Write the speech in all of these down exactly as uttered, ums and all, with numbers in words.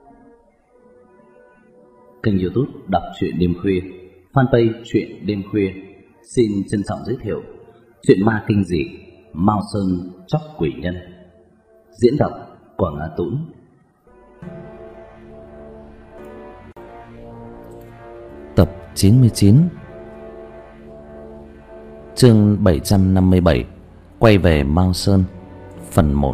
Kênh YouTube Đọc truyện đêm khuya, fanpage truyện đêm khuya xin trân trọng giới thiệu truyện ma kinh dị Mao Sơn Chóc Quỷ Nhân. Diễn đọc Quảng Á Tũng. Tập chín mươi chín, chương bảy trăm năm mươi bảy, quay về Mao Sơn, phần một.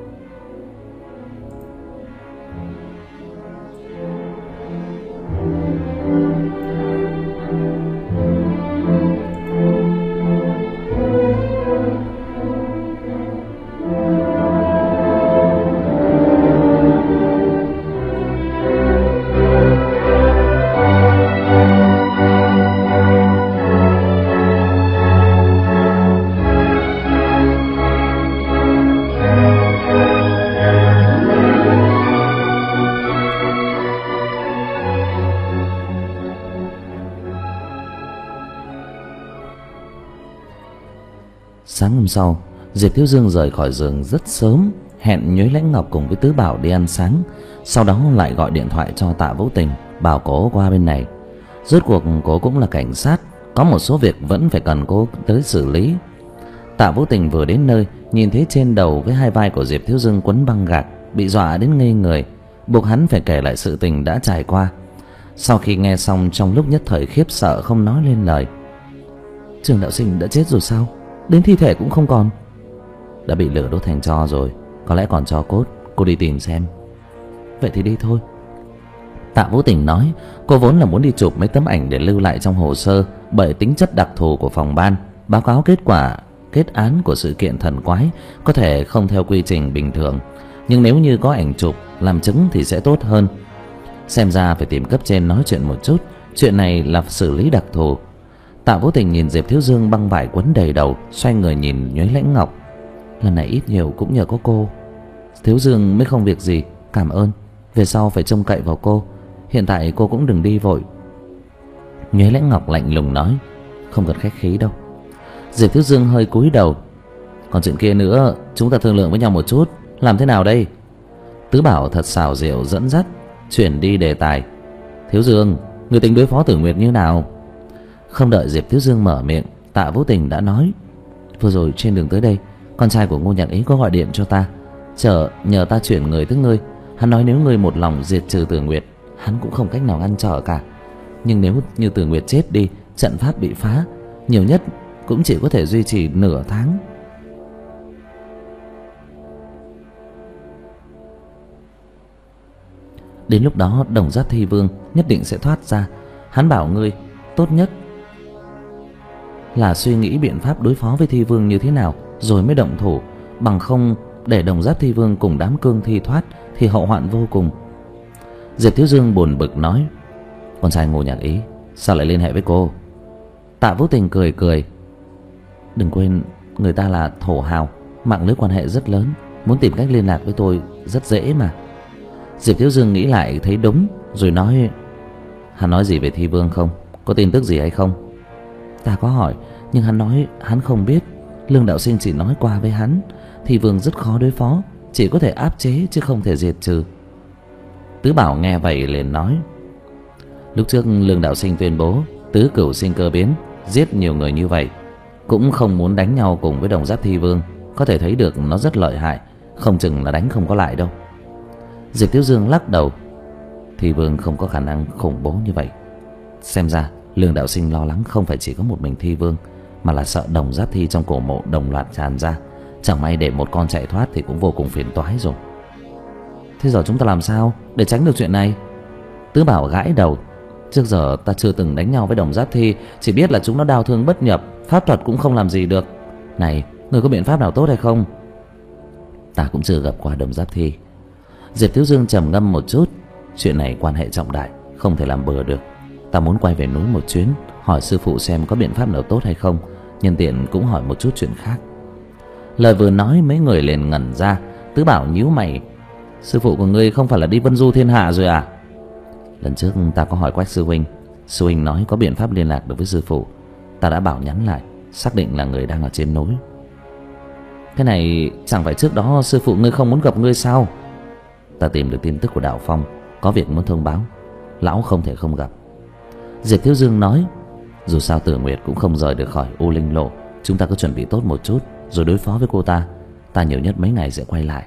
Sáng hôm sau, Diệp Thiếu Dương rời khỏi giường rất sớm, hẹn Nhuế Lãnh Ngọc cùng với Tứ Bảo đi ăn sáng. Sau đó lại gọi điện thoại cho Tạ Vũ Tình, bảo cô qua bên này. Rốt cuộc cô cũng là cảnh sát, có một số việc vẫn phải cần cô tới xử lý. Tạ Vũ Tình vừa đến nơi, nhìn thấy trên đầu với hai vai của Diệp Thiếu Dương quấn băng gạc, bị dọa đến ngây người, buộc hắn phải kể lại sự tình đã trải qua. Sau khi nghe xong, trong lúc nhất thời khiếp sợ không nói lên lời. Trường đạo sinh đã chết rồi sao? Đến thi thể cũng không còn. Đã bị lửa đốt thành tro rồi, có lẽ còn tro cốt. Cô đi tìm xem. Vậy thì đi thôi. Tạ Vũ Tình nói. Cô vốn là muốn đi chụp mấy tấm ảnh để lưu lại trong hồ sơ, bởi tính chất đặc thù của phòng ban, báo cáo kết quả kết án của sự kiện thần quái có thể không theo quy trình bình thường, nhưng nếu như có ảnh chụp làm chứng thì sẽ tốt hơn. Xem ra phải tìm cấp trên nói chuyện một chút. Chuyện này là xử lý đặc thù. Tạ Vũ Tình nhìn Diệp Thiếu Dương băng vải quấn đầy đầu, xoay người nhìn Nhuế Lãnh Ngọc. Lần này ít nhiều cũng nhờ có cô, Thiếu Dương mới không việc gì. Cảm ơn. Về sau phải trông cậy vào cô. Hiện tại cô cũng đừng đi vội. Nhuế Lãnh Ngọc lạnh lùng nói. Không cần khách khí đâu. Diệp Thiếu Dương hơi cúi đầu. Còn chuyện kia nữa, chúng ta thương lượng với nhau một chút. Làm thế nào đây? Tứ Bảo thật xảo diệu dẫn dắt, chuyển đi đề tài. Thiếu Dương, người tính đối phó Tử Nguyệt như nào? Không đợi Diệp Thiếu Dương mở miệng, Tạ Vũ Tình đã nói. Vừa rồi trên đường tới đây, con trai của Ngô Nhạc Ý có gọi điện cho ta, chờ nhờ ta chuyển người tới ngươi. Hắn nói nếu ngươi một lòng diệt trừ Tử Nguyệt, hắn cũng không cách nào ngăn trở cả. Nhưng nếu như Tử Nguyệt chết đi, trận pháp bị phá, nhiều nhất cũng chỉ có thể duy trì nửa tháng. Đến lúc đó Đồng Giác Thi Vương nhất định sẽ thoát ra. Hắn bảo ngươi tốt nhất là suy nghĩ biện pháp đối phó với Thi Vương như thế nào rồi mới động thủ, bằng không để Đồng Giác Thi Vương cùng đám cương thi thoát thì hậu hoạn vô cùng. Diệp Thiếu Dương buồn bực nói. Con trai Ngô Nhạc Ý sao lại liên hệ với cô? Tạ Vũ Tình cười cười. Đừng quên người ta là thổ hào, mạng lưới quan hệ rất lớn, muốn tìm cách liên lạc với tôi rất dễ mà. Diệp Thiếu Dương nghĩ lại thấy đúng, rồi nói. Hắn nói gì về Thi Vương không? Có tin tức gì hay không? Ta có hỏi, nhưng hắn nói hắn không biết. Lương đạo sinh chỉ nói qua với hắn, Thi Vương rất khó đối phó, chỉ có thể áp chế chứ không thể diệt trừ. Tứ Bảo nghe vậy liền nói. Lúc trước Lương đạo sinh tuyên bố tứ cửu sinh cơ biến, giết nhiều người như vậy, cũng không muốn đánh nhau cùng với Đồng Giác Thi Vương. Có thể thấy được nó rất lợi hại, không chừng là đánh không có lại đâu. Diệp Thiếu Dương lắc đầu. Thi Vương không có khả năng khủng bố như vậy. Xem ra Lương đạo sinh lo lắng không phải chỉ có một mình Thi Vương, mà là sợ Đồng Giác Thi trong cổ mộ đồng loạt tràn ra. Chẳng may để một con chạy thoát thì cũng vô cùng phiền toái rồi. Thế giờ chúng ta làm sao để tránh được chuyện này? Tứ Bảo gãi đầu. Trước giờ ta chưa từng đánh nhau với Đồng Giác Thi, chỉ biết là chúng nó đao thương bất nhập, pháp thuật cũng không làm gì được. Này, người có biện pháp nào tốt hay không? Ta cũng chưa gặp qua Đồng Giác Thi. Diệp Thiếu Dương trầm ngâm một chút. Chuyện này quan hệ trọng đại, không thể làm bừa được. Ta muốn quay về núi một chuyến, hỏi sư phụ xem có biện pháp nào tốt hay không, nhân tiện cũng hỏi một chút chuyện khác. Lời vừa nói mấy người liền ngẩn ra. Tứ Bảo nhíu mày. Sư phụ của ngươi không phải là đi vân du thiên hạ rồi à? Lần trước ta có hỏi Quách sư huynh, sư huynh nói có biện pháp liên lạc được với sư phụ. Ta đã bảo nhắn lại, xác định là người đang ở trên núi. Cái này chẳng phải trước đó sư phụ ngươi không muốn gặp ngươi sao? Ta tìm được tin tức của Đạo Phong, có việc muốn thông báo, lão không thể không gặp. Diệp Thiếu Dương nói, dù sao Tử Nguyệt cũng không rời được khỏi U Linh Lộ, chúng ta cứ chuẩn bị tốt một chút rồi đối phó với cô ta. Ta nhiều nhất mấy ngày sẽ quay lại.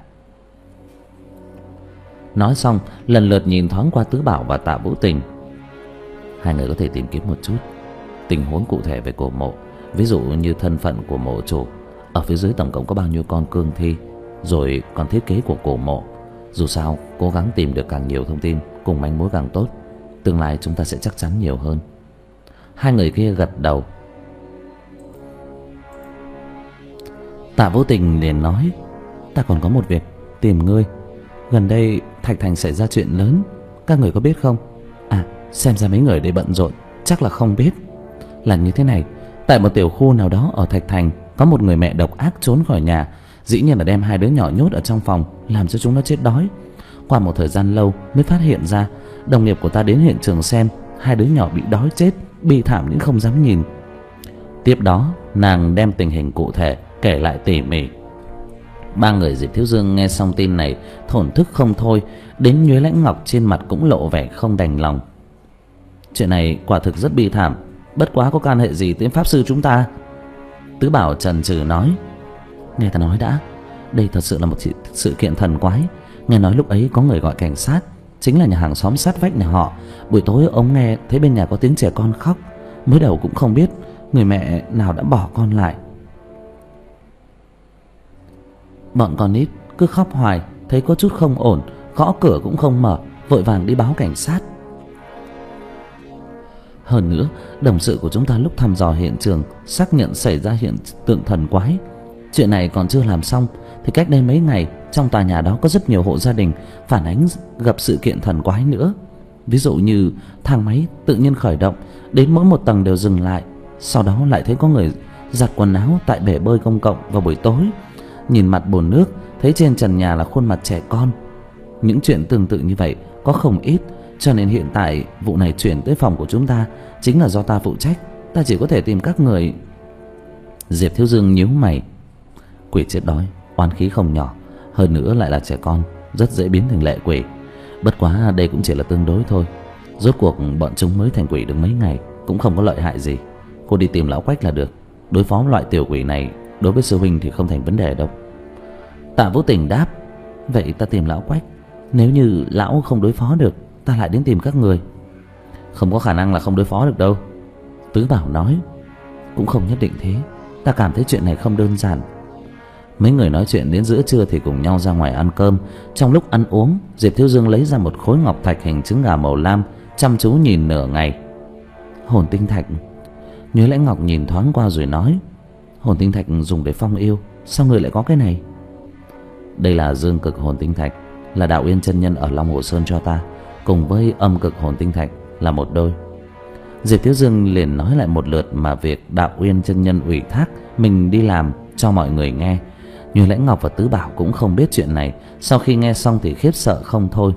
Nói xong lần lượt nhìn thoáng qua Tứ Bảo và Tạ Vũ Tình. Hai người có thể tìm kiếm một chút tình huống cụ thể về cổ mộ, ví dụ như thân phận của mộ chủ, ở phía dưới tổng cộng có bao nhiêu con cương thi, rồi còn thiết kế của cổ mộ. Dù sao cố gắng tìm được càng nhiều thông tin cùng manh mối càng tốt, tương lai chúng ta sẽ chắc chắn nhiều hơn. Hai người kia gật đầu. Tạ Vũ Tình liền nói, ta còn có một việc tìm ngươi. Gần đây Thạch Thành xảy ra chuyện lớn, các người có biết không? À, xem ra mấy người đây bận rộn, chắc là không biết. Là như thế này, tại một tiểu khu nào đó ở Thạch Thành, có một người mẹ độc ác trốn khỏi nhà, dĩ nhiên là đem hai đứa nhỏ nhốt ở trong phòng, làm cho chúng nó chết đói. Qua một thời gian lâu mới phát hiện ra. Đồng nghiệp của ta đến hiện trường xem, hai đứa nhỏ bị đói chết, bi thảm đến không dám nhìn. Tiếp đó nàng đem tình hình cụ thể kể lại tỉ mỉ. Ba người Diệp Thiếu Dương nghe xong tin này thổn thức không thôi, đến Nhuế Lãnh Ngọc trên mặt cũng lộ vẻ không đành lòng. Chuyện này quả thực rất bi thảm, bất quá có can hệ gì tới pháp sư chúng ta? Tứ Bảo chần chừ nói, nghe ta nói đã, đây thật sự là một sự kiện thần quái. Nghe nói lúc ấy có người gọi cảnh sát, chính là nhà hàng xóm sát vách nhà họ. Buổi tối ông nghe thấy bên nhà có tiếng trẻ con khóc, mới đầu cũng không biết người mẹ nào đã bỏ con lại. Bọn con nít cứ khóc hoài, thấy có chút không ổn, gõ cửa cũng không mở, vội vàng đi báo cảnh sát. Hơn nữa, đồng sự của chúng ta lúc thăm dò hiện trường xác nhận xảy ra hiện tượng thần quái. Chuyện này còn chưa làm xong thì cách đây mấy ngày, trong tòa nhà đó có rất nhiều hộ gia đình phản ánh gặp sự kiện thần quái nữa. Ví dụ như thang máy tự nhiên khởi động, đến mỗi một tầng đều dừng lại. Sau đó lại thấy có người giặt quần áo tại bể bơi công cộng vào buổi tối. Nhìn mặt bồn nước, thấy trên trần nhà là khuôn mặt trẻ con. Những chuyện tương tự như vậy có không ít, cho nên hiện tại vụ này chuyển tới phòng của chúng ta chính là do ta phụ trách. Ta chỉ có thể tìm các người. Diệp Thiếu Dương nhíu mày. Quỷ chết đói, oán khí không nhỏ, hơn nữa lại là trẻ con, rất dễ biến thành lệ quỷ. Bất quá đây cũng chỉ là tương đối thôi. Rốt cuộc bọn chúng mới thành quỷ được mấy ngày, cũng không có lợi hại gì. Cô đi tìm lão Quách là được. Đối phó loại tiểu quỷ này đối với sư huynh thì không thành vấn đề đâu. Tạ Vũ Tình đáp, vậy ta tìm lão Quách. Nếu như lão không đối phó được, ta lại đến tìm các người. Không có khả năng là không đối phó được đâu. Tứ Bảo nói, cũng không nhất định thế. Ta cảm thấy chuyện này không đơn giản. Mấy người nói chuyện đến giữa trưa thì cùng nhau ra ngoài ăn cơm. Trong lúc ăn uống, Diệp Thiếu Dương lấy ra một khối ngọc thạch hình trứng gà màu lam, chăm chú nhìn nửa ngày. Hồn tinh thạch. Nhuế Lãnh Ngọc nhìn thoáng qua rồi nói, hồn tinh thạch dùng để phong yêu, sao người lại có cái này? Đây là dương cực hồn tinh thạch, là Đạo Uyên chân nhân ở Long Hồ Sơn cho ta, cùng với âm cực hồn tinh thạch là một đôi. Diệp Thiếu Dương liền nói lại một lượt mà việc Đạo Uyên chân nhân ủy thác mình đi làm cho mọi người nghe. Nhuế Lãnh Ngọc và Tứ Bảo cũng không biết chuyện này, sau khi nghe xong thì khiếp sợ không thôi.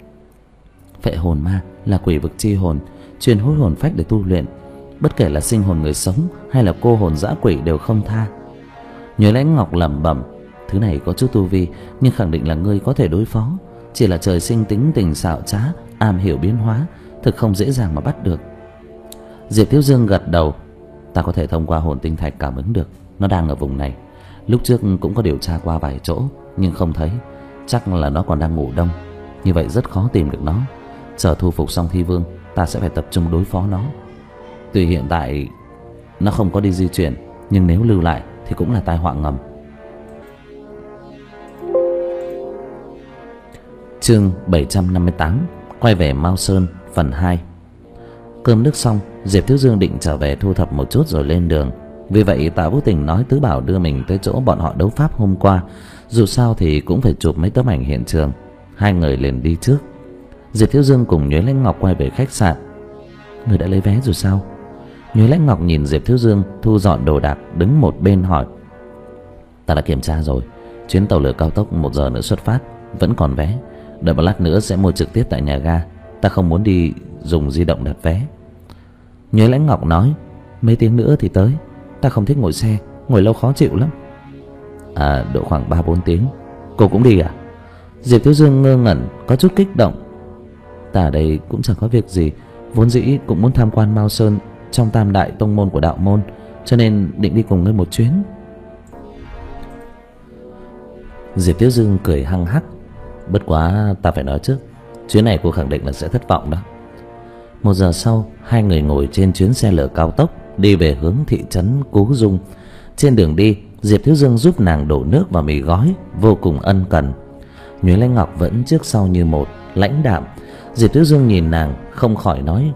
Phệ hồn ma là quỷ vực chi hồn, chuyên hút hồn phách để tu luyện, bất kể là sinh hồn người sống hay là cô hồn dã quỷ đều không tha. Nhuế Lãnh Ngọc lẩm bẩm, thứ này có chút tu vi, nhưng khẳng định là ngươi có thể đối phó. Chỉ là trời sinh tính tình xảo trá, am hiểu biến hóa, thực không dễ dàng mà bắt được. Diệp Thiếu Dương gật đầu, ta có thể thông qua hồn tinh thạch cảm ứng được, nó đang ở vùng này. Lúc trước cũng có điều tra qua vài chỗ nhưng không thấy, chắc là nó còn đang ngủ đông. Như vậy rất khó tìm được nó. Chờ thu phục xong Thi Vương, ta sẽ phải tập trung đối phó nó. Tuy hiện tại nó không có đi di chuyển, nhưng nếu lưu lại thì cũng là tai họa ngầm. Chương bảy trăm năm mươi tám, quay về Mao Sơn phần hai. Cơm nước xong, Diệp Thiếu Dương định trở về thu thập một chút rồi lên đường. Vì vậy Tạ Vũ Tình nói Tứ Bảo đưa mình tới chỗ bọn họ đấu pháp hôm qua, dù sao thì cũng phải chụp mấy tấm ảnh hiện trường. Hai người liền đi trước. Diệp Thiếu Dương cùng Nhuế Lãnh Ngọc quay về khách sạn. Người đã lấy vé rồi sao? Nhuế Lãnh Ngọc nhìn Diệp Thiếu Dương thu dọn đồ đạc đứng một bên hỏi. Ta đã kiểm tra rồi, chuyến tàu lửa cao tốc một giờ nữa xuất phát, vẫn còn vé. Đợi một lát nữa sẽ mua trực tiếp tại nhà ga, ta không muốn đi dùng di động đặt vé. Nhuế Lãnh Ngọc nói, mấy tiếng nữa thì tới. Ta không thích ngồi xe, ngồi lâu khó chịu lắm. À, độ khoảng ba bốn tiếng. Cô cũng đi à? Diệp Thiếu Dương ngơ ngẩn, có chút kích động. Ta ở đây cũng chẳng có việc gì, vốn dĩ cũng muốn tham quan Mao Sơn trong tam đại tông môn của đạo môn, cho nên định đi cùng ngươi một chuyến. Diệp Thiếu Dương cười hăng hắc. Bất quá ta phải nói trước, chuyến này cô khẳng định là sẽ thất vọng đó. Một giờ sau, hai người ngồi trên chuyến xe lửa cao tốc đi về hướng thị trấn Cú Dung. Trên đường đi, Diệp Thiếu Dương giúp nàng đổ nước vào mì gói, vô cùng ân cần. Nhuế Lãnh Ngọc vẫn trước sau như một, lãnh đạm. Diệp Thiếu Dương nhìn nàng không khỏi nói: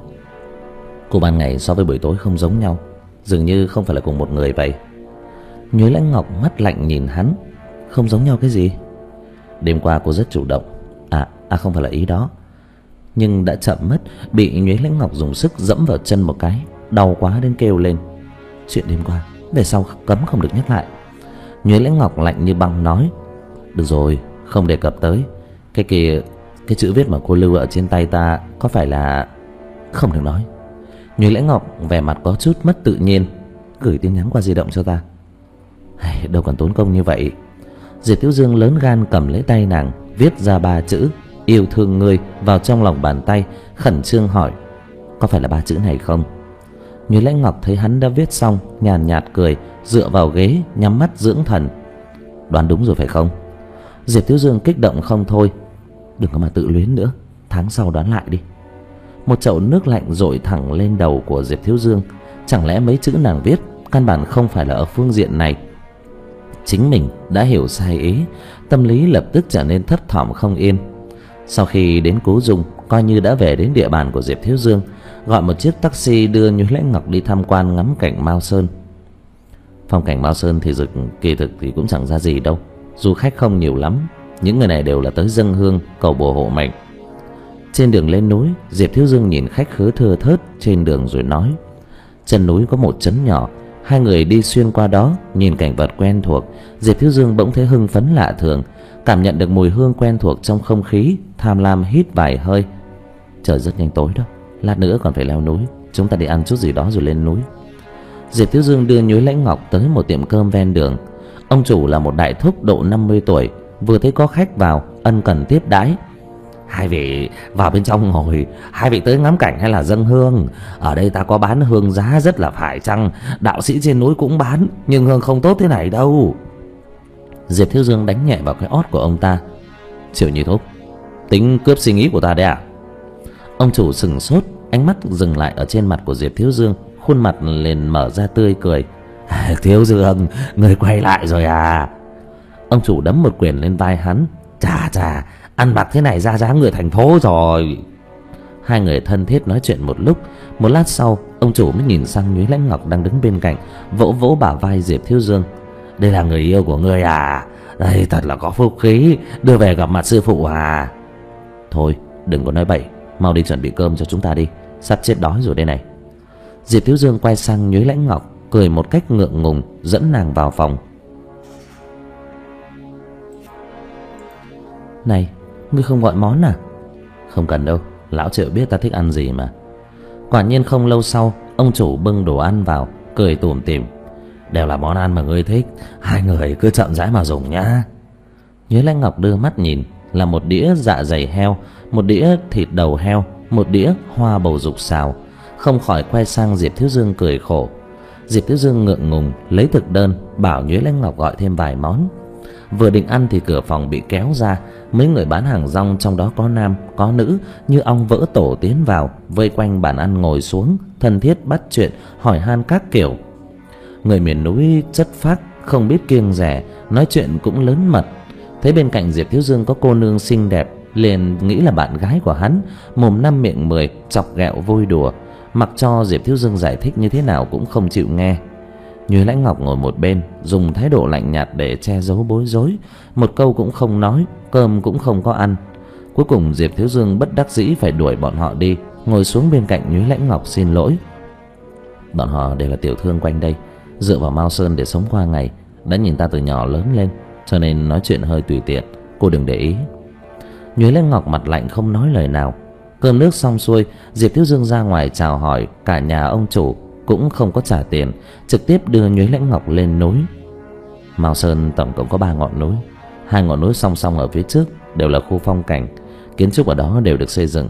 cô ban ngày so với buổi tối không giống nhau, dường như không phải là cùng một người vậy. Nhuế Lãnh Ngọc mắt lạnh nhìn hắn: không giống nhau cái gì? Đêm qua cô rất chủ động. À, à không phải là ý đó. Nhưng đã chậm mất, bị Nhuế Lãnh Ngọc dùng sức dẫm vào chân một cái, đau quá đến kêu lên. Chuyện đêm qua về sau cấm không được nhắc lại. Nhuế Lãnh Ngọc lạnh như băng nói: được rồi, không đề cập tới. Cái kia, cái chữ viết mà cô lưu ở trên tay ta có phải là... Không được nói. Nhuế Lãnh Ngọc vẻ mặt có chút mất tự nhiên. Gửi tin nhắn qua di động cho ta. Hay, đâu còn tốn công như vậy. Diệp Thiếu Dương lớn gan cầm lấy tay nàng, viết ra ba chữ yêu thương ngươi vào trong lòng bàn tay, khẩn trương hỏi: có phải là ba chữ này không? Nhuế Lãnh Ngọc thấy hắn đã viết xong, nhàn nhạt cười, dựa vào ghế nhắm mắt dưỡng thần. Đoán đúng rồi phải không? Diệp Thiếu Dương kích động không thôi. Đừng có mà tự luyến nữa, tháng sau đoán lại đi. Một chậu nước lạnh dội thẳng lên đầu của Diệp Thiếu Dương. Chẳng lẽ mấy chữ nàng viết căn bản không phải là ở phương diện này? Chính mình đã hiểu sai ý, tâm lý lập tức trở nên thấp thỏm không yên. Sau khi đến Cú Dung, coi như đã về đến địa bàn của Diệp Thiếu Dương, gọi một chiếc taxi đưa Nhuế Lãnh Ngọc đi tham quan ngắm cảnh Mao Sơn. Phong cảnh Mao Sơn thì thực kỳ thực thì cũng chẳng ra gì đâu, du khách không nhiều lắm, những người này đều là tới dâng hương cầu bùa hộ mệnh. Trên đường lên núi, Diệp Thiếu Dương nhìn khách khứa thưa thớt trên đường rồi nói: chân núi có một trấn nhỏ. Hai người đi xuyên qua đó, nhìn cảnh vật quen thuộc, Diệp Thiếu Dương bỗng thấy hưng phấn lạ thường, cảm nhận được mùi hương quen thuộc trong không khí, tham lam hít vài hơi. Trời rất nhanh tối đó, lát nữa còn phải leo núi, chúng ta đi ăn chút gì đó rồi lên núi. Diệp Thiếu Dương đưa Nhuế Lãnh Ngọc tới một tiệm cơm ven đường. Ông chủ là một đại thúc độ năm mươi tuổi, vừa thấy có khách vào, ân cần tiếp đãi. Hai vị vào bên trong ngồi. Hai vị tới ngắm cảnh hay là dâng hương? Ở đây ta có bán hương giá rất là phải chăng. Đạo sĩ trên núi cũng bán, nhưng hương không tốt thế này đâu. Diệp Thiếu Dương đánh nhẹ vào cái ót của ông ta. Triệu Nhị Thúc, tính cướp suy nghĩ của ta đấy à? Ông chủ sừng sốt, ánh mắt dừng lại ở trên mặt của Diệp Thiếu Dương, khuôn mặt liền mở ra tươi cười. Thiếu Dương, người quay lại rồi à? Ông chủ đấm một quyền lên vai hắn. Chà chà, ăn mặc thế này ra dáng người thành phố rồi. Hai người thân thiết nói chuyện một lúc. Một lát sau, ông chủ mới nhìn sang Nhuế Lãnh Ngọc đang đứng bên cạnh, vỗ vỗ bả vai Diệp Thiếu Dương. Đây là người yêu của ngươi à? Đây thật là có phúc khí, đưa về gặp mặt sư phụ à? Thôi đừng có nói bậy, mau đi chuẩn bị cơm cho chúng ta đi, sắp chết đói rồi đây này. Diệp Thiếu Dương quay sang Nhuế Lãnh Ngọc, cười một cách ngượng ngùng, dẫn nàng vào phòng. Này, ngươi không gọi món à? Không cần đâu, lão Triệu biết ta thích ăn gì mà. Quả nhiên không lâu sau, ông chủ bưng đồ ăn vào, cười tủm tỉm. Đều là món ăn mà ngươi thích, hai người cứ chậm rãi mà dùng nhá. Nhuế Lãnh Ngọc đưa mắt nhìn, là một đĩa dạ dày heo, một đĩa thịt đầu heo, một đĩa hoa bầu dục xào, không khỏi quay sang Diệp Thiếu Dương cười khổ. Diệp Thiếu Dương ngượng ngùng lấy thực đơn, bảo Nhuế Lãnh Ngọc gọi thêm vài món. Vừa định ăn thì cửa phòng bị kéo ra, mấy người bán hàng rong trong đó có nam có nữ như ong vỡ tổ tiến vào, vây quanh bàn ăn ngồi xuống, thân thiết bắt chuyện, hỏi han các kiểu. Người miền núi chất phác, không biết kiêng dè, nói chuyện cũng lớn mật. Thấy bên cạnh Diệp Thiếu Dương có cô nương xinh đẹp, liền nghĩ là bạn gái của hắn, mồm năm miệng mười, chọc ghẹo vui đùa. Mặc cho Diệp Thiếu Dương giải thích như thế nào cũng không chịu nghe. Nhuế Lãnh Ngọc ngồi một bên, dùng thái độ lạnh nhạt để che giấu bối rối, một câu cũng không nói, cơm cũng không có ăn. Cuối cùng Diệp Thiếu Dương bất đắc dĩ phải đuổi bọn họ đi, ngồi xuống bên cạnh Nhuế Lãnh Ngọc xin lỗi. Bọn họ đều là tiểu thương quanh đây, dựa vào Mao Sơn để sống qua ngày, đã nhìn ta từ nhỏ lớn lên, cho nên nói chuyện hơi tùy tiện, cô đừng để ý. Nhuế Lãnh Ngọc mặt lạnh không nói lời nào. Cơm nước xong xuôi, Diệp Thiếu Dương ra ngoài chào hỏi cả nhà ông chủ, cũng không có trả tiền, trực tiếp đưa Nhuế Lãnh Ngọc lên núi. Mao Sơn tổng cộng có ba ngọn núi, hai ngọn núi song song ở phía trước đều là khu phong cảnh, kiến trúc ở đó đều được xây dựng.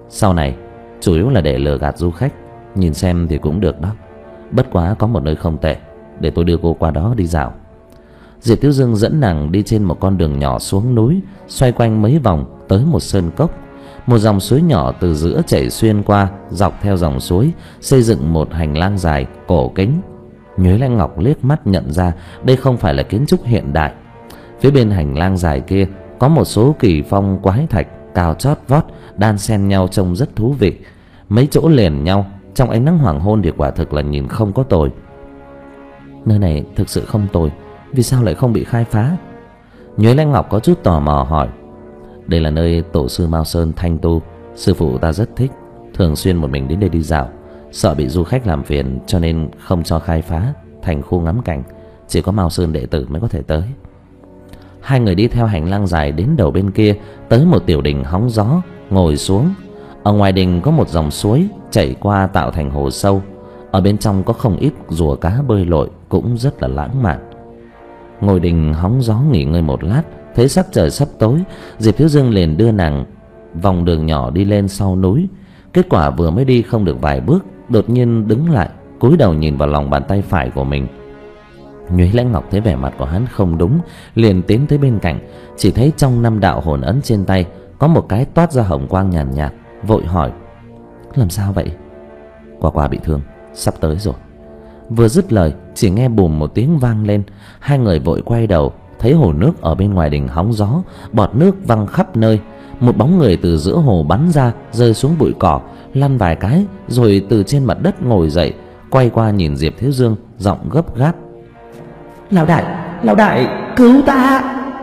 Sau này chủ yếu là để lừa gạt du khách, nhìn xem thì cũng được đó. Bất quá có một nơi không tệ, để tôi đưa cô qua đó đi dạo. Diệp Thiếu Dương dẫn nàng đi trên một con đường nhỏ xuống núi, xoay quanh mấy vòng tới một sơn cốc. Một dòng suối nhỏ từ giữa chảy xuyên qua, dọc theo dòng suối xây dựng một hành lang dài cổ kính. Nhuế Lãnh Ngọc liếc mắt nhận ra đây không phải là kiến trúc hiện đại. Phía bên hành lang dài kia có một số kỳ phong quái thạch cao chót vót đan xen nhau trông rất thú vị. Mấy chỗ liền nhau, trong ánh nắng hoàng hôn thì quả thực là nhìn không có tồi. Nơi này thực sự không tồi, vì sao lại không bị khai phá? Nhuế Lãnh Ngọc có chút tò mò hỏi. Đây là nơi tổ sư Mao Sơn thanh tu, sư phụ ta rất thích, thường xuyên một mình đến đây đi dạo, sợ bị du khách làm phiền cho nên không cho khai phá thành khu ngắm cảnh, chỉ có Mao Sơn đệ tử mới có thể tới. Hai người đi theo hành lang dài đến đầu bên kia, tới một tiểu đình hóng gió, ngồi xuống. Ở ngoài đình có một dòng suối chảy qua tạo thành hồ sâu, ở bên trong có không ít rùa cá bơi lội, cũng rất là lãng mạn. Ngồi đình hóng gió nghỉ ngơi một lát, thấy sắc trời sắp tối, Diệp Thiếu Dương liền đưa nàng vòng đường nhỏ đi lên sau núi. Kết quả vừa mới đi không được vài bước, đột nhiên đứng lại, cúi đầu nhìn vào lòng bàn tay phải của mình. Nhuế Lãnh Ngọc thấy vẻ mặt của hắn không đúng, liền tiến tới bên cạnh, chỉ thấy trong năm đạo hồn ấn trên tay có một cái toát ra hồng quang nhàn nhạt, nhạt, vội hỏi: làm sao vậy? Qua Qua bị thương, sắp tới rồi. Vừa dứt lời, chỉ nghe bùm một tiếng vang lên. Hai người vội quay đầu, thấy hồ nước ở bên ngoài đình hóng gió, bọt nước văng khắp nơi. Một bóng người từ giữa hồ bắn ra, rơi xuống bụi cỏ, lăn vài cái, rồi từ trên mặt đất ngồi dậy, quay qua nhìn Diệp Thiếu Dương, giọng gấp gáp: Lão đại, lão đại, cứu ta!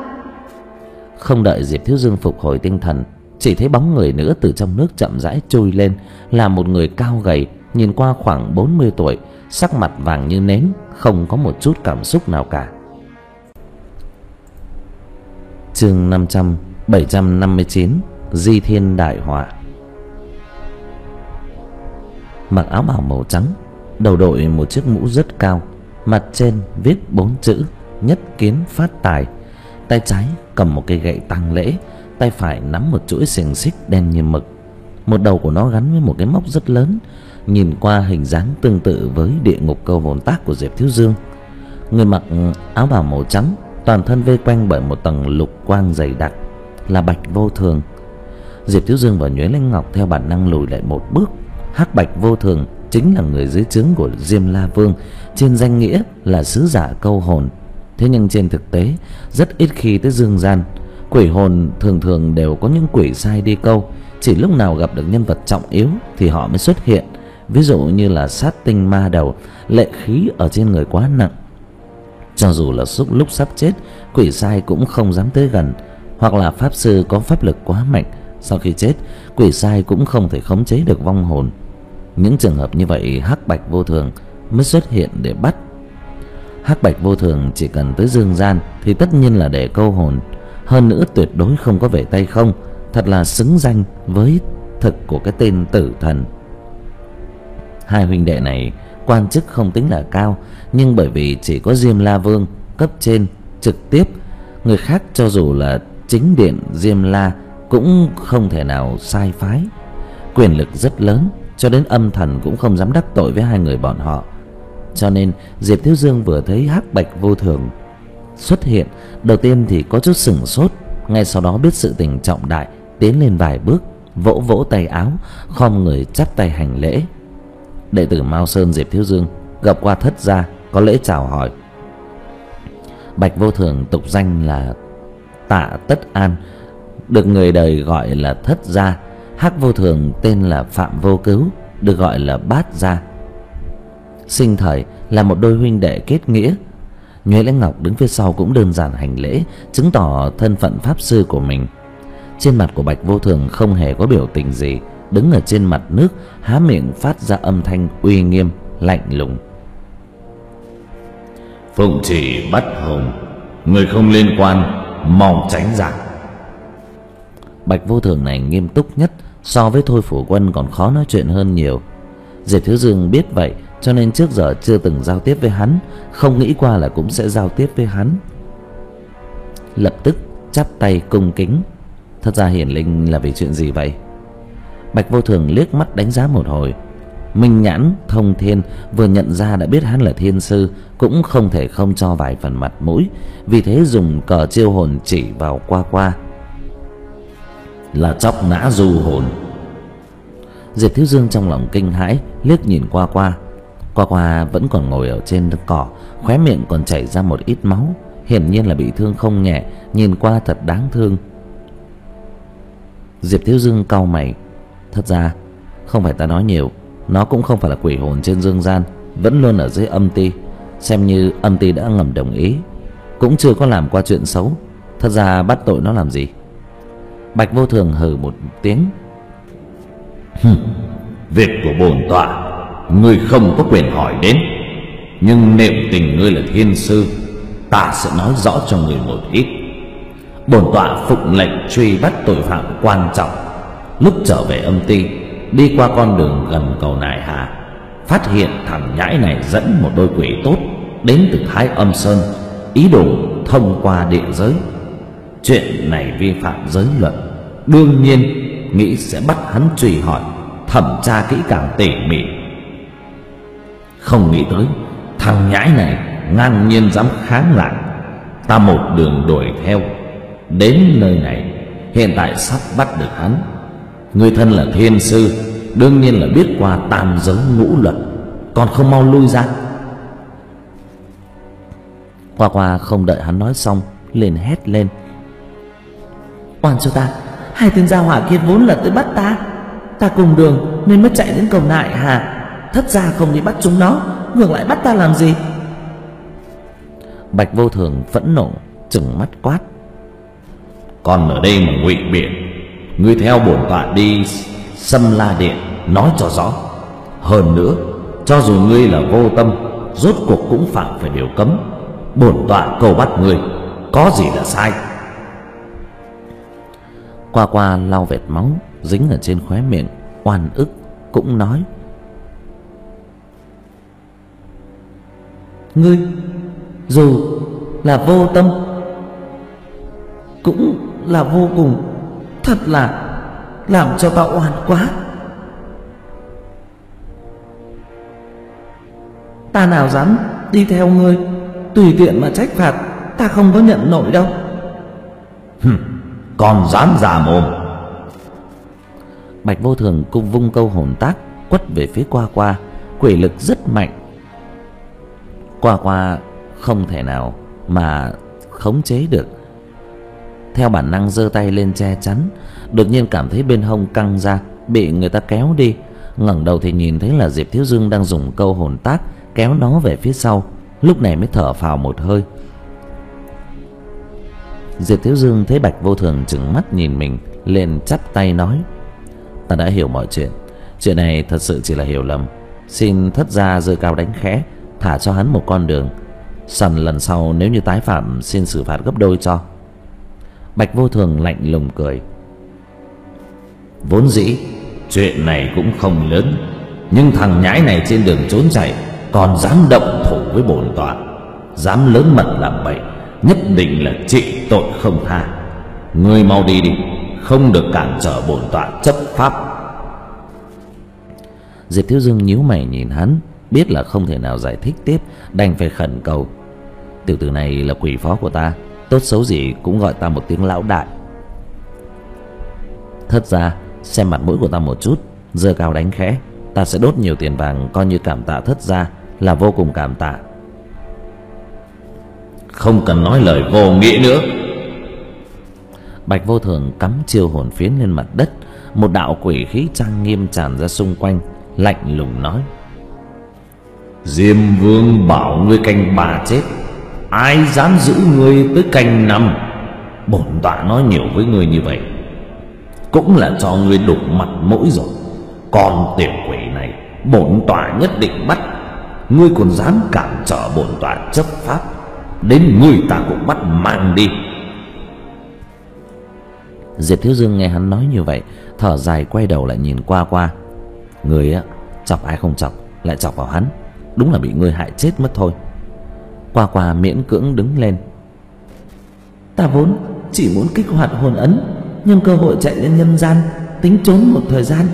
Không đợi Diệp Thiếu Dương phục hồi tinh thần, chỉ thấy bóng người nữa từ trong nước chậm rãi trôi lên, là một người cao gầy, nhìn qua khoảng bốn mươi tuổi, sắc mặt vàng như nến, không có một chút cảm xúc nào cả. Chương năm trăm bảy trăm năm mươi chín, Di Thiên Đại Họa. Mặc áo bào màu trắng, đầu đội một chiếc mũ rất cao, mặt trên viết bốn chữ Nhất Kiến Phát Tài. Tay trái cầm một cây gậy tang lễ, tay phải nắm một chuỗi xiềng xích đen như mực. Một đầu của nó gắn với một cái móc rất lớn, nhìn qua hình dáng tương tự với địa ngục câu hồn tác của Diệp Thiếu Dương. Người mặc áo bào màu trắng, toàn thân vây quanh bởi một tầng lục quang dày đặc, là Bạch Vô Thường. Diệp Thiếu Dương và Nhuế Lãnh Ngọc theo bản năng lùi lại một bước. Hắc Bạch Vô Thường chính là người dưới trướng của Diêm La Vương, trên danh nghĩa là sứ giả câu hồn. Thế nhưng trên thực tế rất ít khi tới dương gian. Quỷ hồn thường thường đều có những quỷ sai đi câu, chỉ lúc nào gặp được nhân vật trọng yếu thì họ mới xuất hiện. Ví dụ như là sát tinh ma đầu, lệ khí ở trên người quá nặng, cho dù là lúc, lúc sắp chết, quỷ sai cũng không dám tới gần. Hoặc là pháp sư có pháp lực quá mạnh, sau khi chết, quỷ sai cũng không thể khống chế được vong hồn. Những trường hợp như vậy Hắc Bạch Vô Thường mới xuất hiện để bắt. Hắc Bạch Vô Thường chỉ cần tới dương gian thì tất nhiên là để câu hồn, hơn nữa tuyệt đối không có về tay không, thật là xứng danh với thực của cái tên tử thần. Hai huynh đệ này quan chức không tính là cao, nhưng bởi vì chỉ có Diêm La Vương cấp trên trực tiếp, người khác cho dù là chính điện Diêm La cũng không thể nào sai phái. Quyền lực rất lớn, cho đến âm thần cũng không dám đắc tội với hai người bọn họ. Cho nên Diệp Thiếu Dương vừa thấy Hắc Bạch Vô Thường xuất hiện, đầu tiên thì có chút sửng sốt, ngay sau đó biết sự tình trọng đại, tiến lên vài bước, vỗ vỗ tay áo, khom người chắp tay hành lễ. Đệ tử Mao Sơn Diệp Thiếu Dương gặp qua thất gia, có lễ chào hỏi. Bạch Vô Thường tục danh là Tạ Tất An, được người đời gọi là thất gia. Hắc Vô Thường tên là Phạm Vô Cứu, được gọi là bát gia. Sinh thời là một đôi huynh đệ kết nghĩa. Nhuế Lãnh Ngọc đứng phía sau cũng đơn giản hành lễ, chứng tỏ thân phận pháp sư của mình. Trên mặt của Bạch Vô Thường không hề có biểu tình gì, đứng ở trên mặt nước, há miệng phát ra âm thanh uy nghiêm lạnh lùng: Phụng chỉ bắt hồn, người không liên quan mau tránh ra. Bạch Vô Thường này nghiêm túc nhất, so với Thôi Phủ Quân còn khó nói chuyện hơn nhiều. Diệp Thiếu Dương biết vậy, cho nên trước giờ chưa từng giao tiếp với hắn, không nghĩ qua là cũng sẽ giao tiếp với hắn. Lập tức chắp tay cung kính: Thật ra hiển linh là vì chuyện gì vậy? Bạch Vô Thường liếc mắt đánh giá một hồi. Minh nhãn thông thiên vừa nhận ra đã biết hắn là thiên sư, cũng không thể không cho vài phần mặt mũi, vì thế dùng cờ chiêu hồn chỉ vào Qua Qua. Là chóc nã du hồn. Diệp Thiếu Dương trong lòng kinh hãi, liếc nhìn Qua Qua. Qua Qua vẫn còn ngồi ở trên cỏ, khóe miệng còn chảy ra một ít máu, hiển nhiên là bị thương không nhẹ, nhìn qua thật đáng thương. Diệp Thiếu Dương cau mày. Thật ra không phải ta nói nhiều, nó cũng không phải là quỷ hồn trên dương gian, vẫn luôn ở dưới âm ti, xem như âm ti đã ngầm đồng ý, cũng chưa có làm qua chuyện xấu. Thật ra bắt tội nó làm gì? Bạch Vô Thường hừ một tiếng. Việc của bổn tọa ngươi không có quyền hỏi đến, nhưng niệm tình ngươi là thiên sư, ta sẽ nói rõ cho ngươi một ít. Bổn tọa phụng lệnh truy bắt tội phạm quan trọng. Lúc trở về âm ti, đi qua con đường gần cầu Nại Hà, phát hiện thằng nhãi này dẫn một đôi quỷ tốt đến từ Thái Âm Sơn, ý đồ thông qua địa giới. Chuyện này vi phạm giới luật, đương nhiên nghĩ sẽ bắt hắn truy hỏi, thẩm tra kỹ càng tỉ mỉ. Không nghĩ tới thằng nhãi này ngang nhiên dám kháng lại, ta một đường đuổi theo đến nơi này, hiện tại sắp bắt được hắn. Người thân là thiên sư, đương nhiên là biết qua tam giới ngũ luật, còn không mau lui ra. Qua Qua không đợi hắn nói xong, liền hét lên. Oan cho ta, hai tên gia hỏa kia vốn là tới bắt ta, ta cùng đường nên mới chạy đến cầu Nại Hà, thất gia không đi bắt chúng nó, ngược lại bắt ta làm gì? Bạch Vô Thường phẫn nộ trừng mắt quát. Còn ở đây mà ngụy biện, ngươi theo bổn tọa đi Sâm La Điện nói cho rõ. Hơn nữa, cho dù ngươi là vô tâm, rốt cuộc cũng phạm phải điều cấm. Bổn tọa cầu bắt ngươi, có gì là sai? Qua Qua lau vệt máu dính ở trên khóe miệng, oan ức cũng nói. Ngươi dù là vô tâm cũng là vô cùng, thật là làm cho ta oan quá. Ta nào dám đi theo ngươi, tùy tiện mà trách phạt, ta không có nhận nổi đâu. Hừm, còn dám giả mồm. Bạch Vô Thường cung vung câu hồn tác quất về phía Qua Qua, quỷ lực rất mạnh. Qua Qua không thể nào mà khống chế được, theo bản năng giơ tay lên che chắn, đột nhiên cảm thấy bên hông căng ra, bị người ta kéo đi. Ngẩng đầu thì nhìn thấy là Diệp Thiếu Dương đang dùng câu hồn tác kéo nó về phía sau, lúc này mới thở phào một hơi. Diệp Thiếu Dương thấy Bạch Vô Thường trừng mắt nhìn mình, liền chắp tay nói. Ta đã hiểu mọi chuyện, chuyện này thật sự chỉ là hiểu lầm, xin thất gia giơ cao đánh khẽ, thả cho hắn một con đường. Sẵn lần sau nếu như tái phạm, xin xử phạt gấp đôi cho. Bạch Vô Thường lạnh lùng cười. Vốn dĩ chuyện này cũng không lớn, nhưng thằng nhãi này trên đường trốn chạy còn dám động thủ với bổn tọa, dám lớn mật làm bậy, nhất định là trị tội không tha. Ngươi mau đi đi, không được cản trở bổn tọa chấp pháp. Diệp Thiếu Dương nhíu mày nhìn hắn, biết là không thể nào giải thích tiếp, đành phải khẩn cầu. Tiểu tử này là quỷ phó của ta, tốt xấu gì cũng gọi ta một tiếng lão đại. Thất ra xem mặt mũi của ta một chút, giơ cao đánh khẽ, ta sẽ đốt nhiều tiền vàng coi như cảm tạ thất gia, là vô cùng cảm tạ. Không cần nói lời vô nghĩa nữa. Bạch Vô Thường cắm chiêu hồn phiến lên mặt đất, một đạo quỷ khí trang nghiêm tràn ra xung quanh, lạnh lùng nói. Diêm Vương bảo ngươi canh ba chết, ai dám giữ ngươi tới canh năm? Bổn tọa nói nhiều với ngươi như vậy cũng là cho ngươi đủ mặt mũi rồi. Còn tiểu quỷ này bổn tọa nhất định bắt. Ngươi còn dám cản trở bổn tọa chấp pháp, đến ngươi ta cũng bắt mang đi. Diệp Thiếu Dương nghe hắn nói như vậy, thở dài quay đầu lại nhìn Qua Qua. Người á, chọc ai không chọc, lại chọc vào hắn, đúng là bị ngươi hại chết mất thôi. Qua Qua miễn cưỡng đứng lên. Ta vốn chỉ muốn kích hoạt hồn ấn, nhưng cơ hội chạy lên nhân gian, tính trốn một thời gian,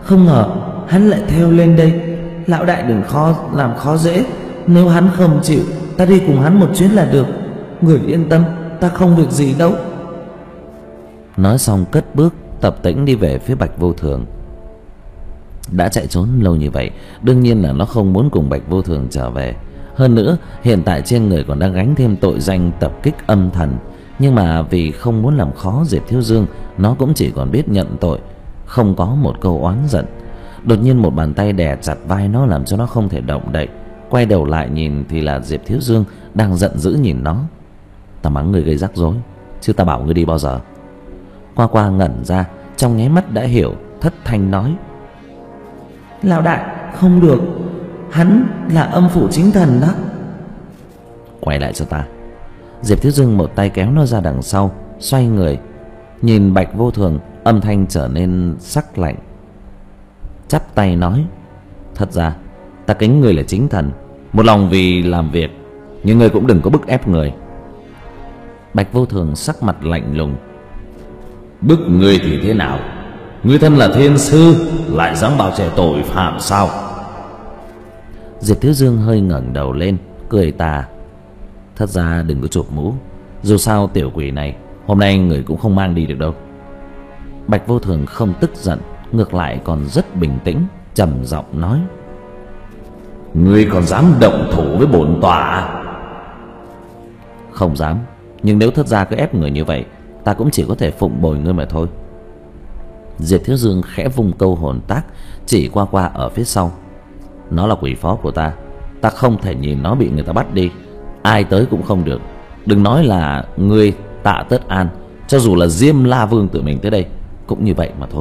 Không ngờ hắn lại theo lên đây. Lão đại đừng khó làm khó dễ. Nếu hắn không chịu, ta đi cùng hắn một chuyến là được. Người yên tâm, ta không việc gì đâu. Nói xong cất bước tập tễnh đi về phía Bạch Vô Thường. Đã chạy trốn lâu như vậy, đương nhiên là nó không muốn cùng Bạch Vô Thường trở về. Hơn nữa hiện tại trên người còn đang gánh thêm tội danh tập kích âm thần. Nhưng mà vì không muốn làm khó Diệp Thiếu Dương, nó cũng chỉ còn biết nhận tội, không có một câu oán giận. Đột nhiên một bàn tay đè chặt vai nó, làm cho nó không thể động đậy. Quay đầu lại nhìn thì là Diệp Thiếu Dương đang giận dữ nhìn nó. Ta mắng người gây rắc rối, chứ ta bảo ngươi đi bao giờ. Qua Qua ngẩn ra, trong nháy mắt đã hiểu, thất thanh nói: Lão đại, không được, hắn là âm phụ chính thần đó. Quay lại cho ta. Diệp Thiếu Dương một tay kéo nó ra đằng sau, xoay người nhìn Bạch Vô Thường, âm thanh trở nên sắc lạnh, chắp tay nói: Thật ra ta kính người là chính thần, một lòng vì làm việc, nhưng người cũng đừng có bức ép người. Bạch Vô Thường sắc mặt lạnh lùng: Bức người thì thế nào? Người thân là thiên sư, lại dám bảo trẻ tội phạm sao? Diệp Thiếu Dương hơi ngẩng đầu lên, cười tà: Thật ra đừng có chụp mũ, dù sao tiểu quỷ này hôm nay người cũng không mang đi được đâu. Bạch Vô Thường không tức giận, ngược lại còn rất bình tĩnh, trầm giọng nói: Ngươi còn dám động thủ với bổn tọa? Không dám, nhưng nếu Thất gia cứ ép người như vậy, ta cũng chỉ có thể phụng bồi ngươi mà thôi. Diệp Thiếu Dương khẽ vung câu hồn tác chỉ Qua Qua ở phía sau: Nó là quỷ phó của ta, ta không thể nhìn nó bị người ta bắt đi. Ai tới cũng không được. Đừng nói là ngươi, Tạ Tất An, cho dù là Diêm La Vương tự mình tới đây cũng như vậy mà thôi.